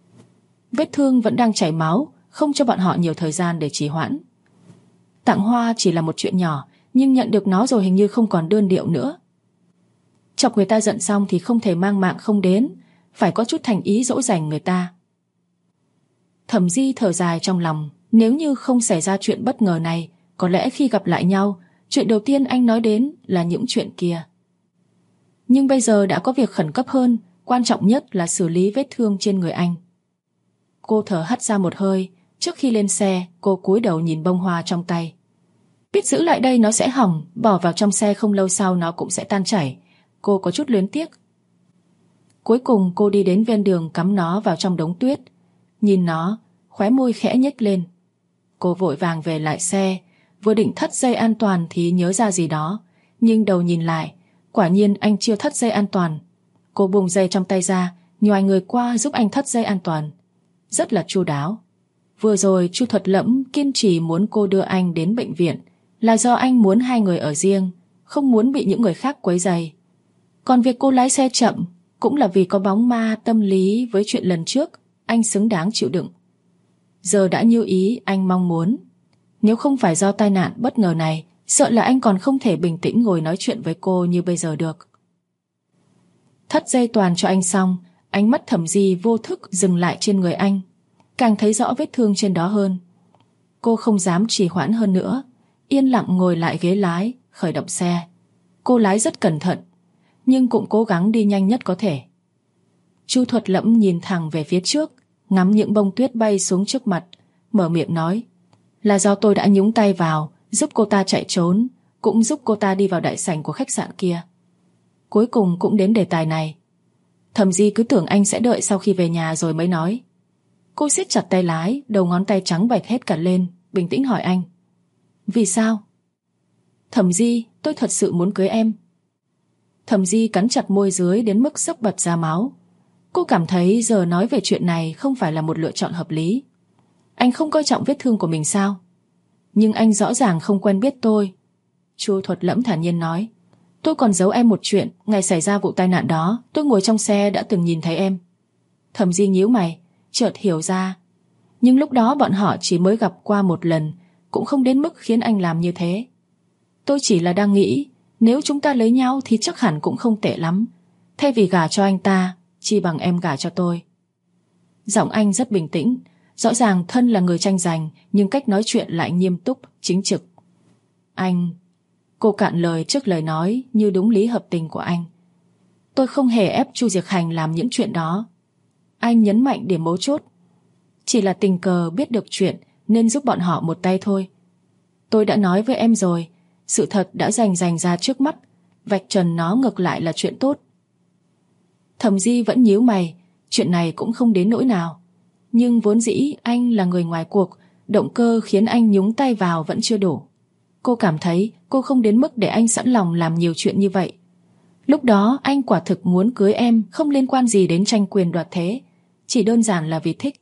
Vết thương vẫn đang chảy máu, không cho bọn họ nhiều thời gian để trì hoãn. Tặng hoa chỉ là một chuyện nhỏ, nhưng nhận được nó rồi hình như không còn đơn điệu nữa. Chọc người ta giận xong thì không thể mang mạng không đến, phải có chút thành ý dỗ dành người ta. Thẩm Di thở dài trong lòng, nếu như không xảy ra chuyện bất ngờ này, có lẽ khi gặp lại nhau, chuyện đầu tiên anh nói đến là những chuyện kia. Nhưng bây giờ đã có việc khẩn cấp hơn, quan trọng nhất là xử lý vết thương trên người anh. Cô thở hắt ra một hơi, trước khi lên xe, cô cúi đầu nhìn bông hoa trong tay. Biết giữ lại đây nó sẽ hỏng, bỏ vào trong xe không lâu sau nó cũng sẽ tan chảy. Cô có chút luyến tiếc. Cuối cùng cô đi đến ven đường cắm nó vào trong đống tuyết. Nhìn nó, khóe môi khẽ nhếch lên. Cô vội vàng về lại xe, vừa định thắt dây an toàn thì nhớ ra gì đó, nhưng đầu nhìn lại, quả nhiên anh chưa thắt dây an toàn. Cô buông dây trong tay ra, nhoài người qua giúp anh thắt dây an toàn. Rất là chu đáo. Vừa rồi Chu Thuật Lẫm kiên trì muốn cô đưa anh đến bệnh viện là do anh muốn hai người ở riêng, không muốn bị những người khác quấy rầy. Còn việc cô lái xe chậm cũng là vì có bóng ma tâm lý với chuyện lần trước, anh xứng đáng chịu đựng. Giờ đã như ý anh mong muốn. Nếu không phải do tai nạn bất ngờ này, sợ là anh còn không thể bình tĩnh ngồi nói chuyện với cô như bây giờ được. Thắt dây toàn cho anh xong, ánh mắt Thẩm Di vô thức dừng lại trên người anh, càng thấy rõ vết thương trên đó hơn. Cô không dám trì hoãn hơn nữa, yên lặng ngồi lại ghế lái, khởi động xe. Cô lái rất cẩn thận, nhưng cũng cố gắng đi nhanh nhất có thể. Chu Thuật Lẫm nhìn thẳng về phía trước, ngắm những bông tuyết bay xuống trước mặt, mở miệng nói, là do tôi đã nhúng tay vào, giúp cô ta chạy trốn, cũng giúp cô ta đi vào đại sảnh của khách sạn kia. Cuối cùng cũng đến đề tài này. Thẩm Di cứ tưởng anh sẽ đợi sau khi về nhà rồi mới nói. Cô siết chặt tay lái, đầu ngón tay trắng bệch hết cả lên, bình tĩnh hỏi anh. Vì sao? Thẩm Di, tôi thật sự muốn cưới em. Thẩm Di cắn chặt môi dưới đến mức sốc bật ra máu. Cô cảm thấy giờ nói về chuyện này không phải là một lựa chọn hợp lý. Anh không coi trọng vết thương của mình sao? Nhưng anh rõ ràng không quen biết tôi. Chu Thuật Lẫm thản nhiên nói. Tôi còn giấu em một chuyện, ngày xảy ra vụ tai nạn đó, tôi ngồi trong xe đã từng nhìn thấy em. Thẩm Di nhíu mày, chợt hiểu ra. Nhưng lúc đó bọn họ chỉ mới gặp qua một lần, cũng không đến mức khiến anh làm như thế. Tôi chỉ là đang nghĩ, nếu chúng ta lấy nhau thì chắc hẳn cũng không tệ lắm. Thay vì gả cho anh ta, chi bằng em gả cho tôi. Giọng anh rất bình tĩnh, rõ ràng thân là người tranh giành, nhưng cách nói chuyện lại nghiêm túc, chính trực. Anh... Cô cạn lời trước lời nói như đúng lý hợp tình của anh. Tôi không hề ép Chu Diệc Hành làm những chuyện đó. Anh nhấn mạnh điểm mấu chốt. Chỉ là tình cờ biết được chuyện nên giúp bọn họ một tay thôi. Tôi đã nói với em rồi, sự thật đã rành ra trước mắt, vạch trần nó ngược lại là chuyện tốt. Thẩm Di vẫn nhíu mày, chuyện này cũng không đến nỗi nào. Nhưng vốn dĩ anh là người ngoài cuộc, động cơ khiến anh nhúng tay vào vẫn chưa đủ. Cô cảm thấy cô không đến mức để anh sẵn lòng làm nhiều chuyện như vậy. Lúc đó anh quả thực muốn cưới em, không liên quan gì đến tranh quyền đoạt thế, chỉ đơn giản là vì thích.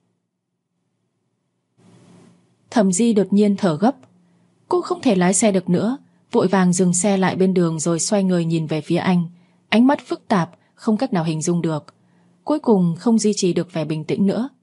Thẩm Di đột nhiên thở gấp. Cô không thể lái xe được nữa, vội vàng dừng xe lại bên đường rồi xoay người nhìn về phía anh. Ánh mắt phức tạp, không cách nào hình dung được. Cuối cùng không duy trì được vẻ bình tĩnh nữa.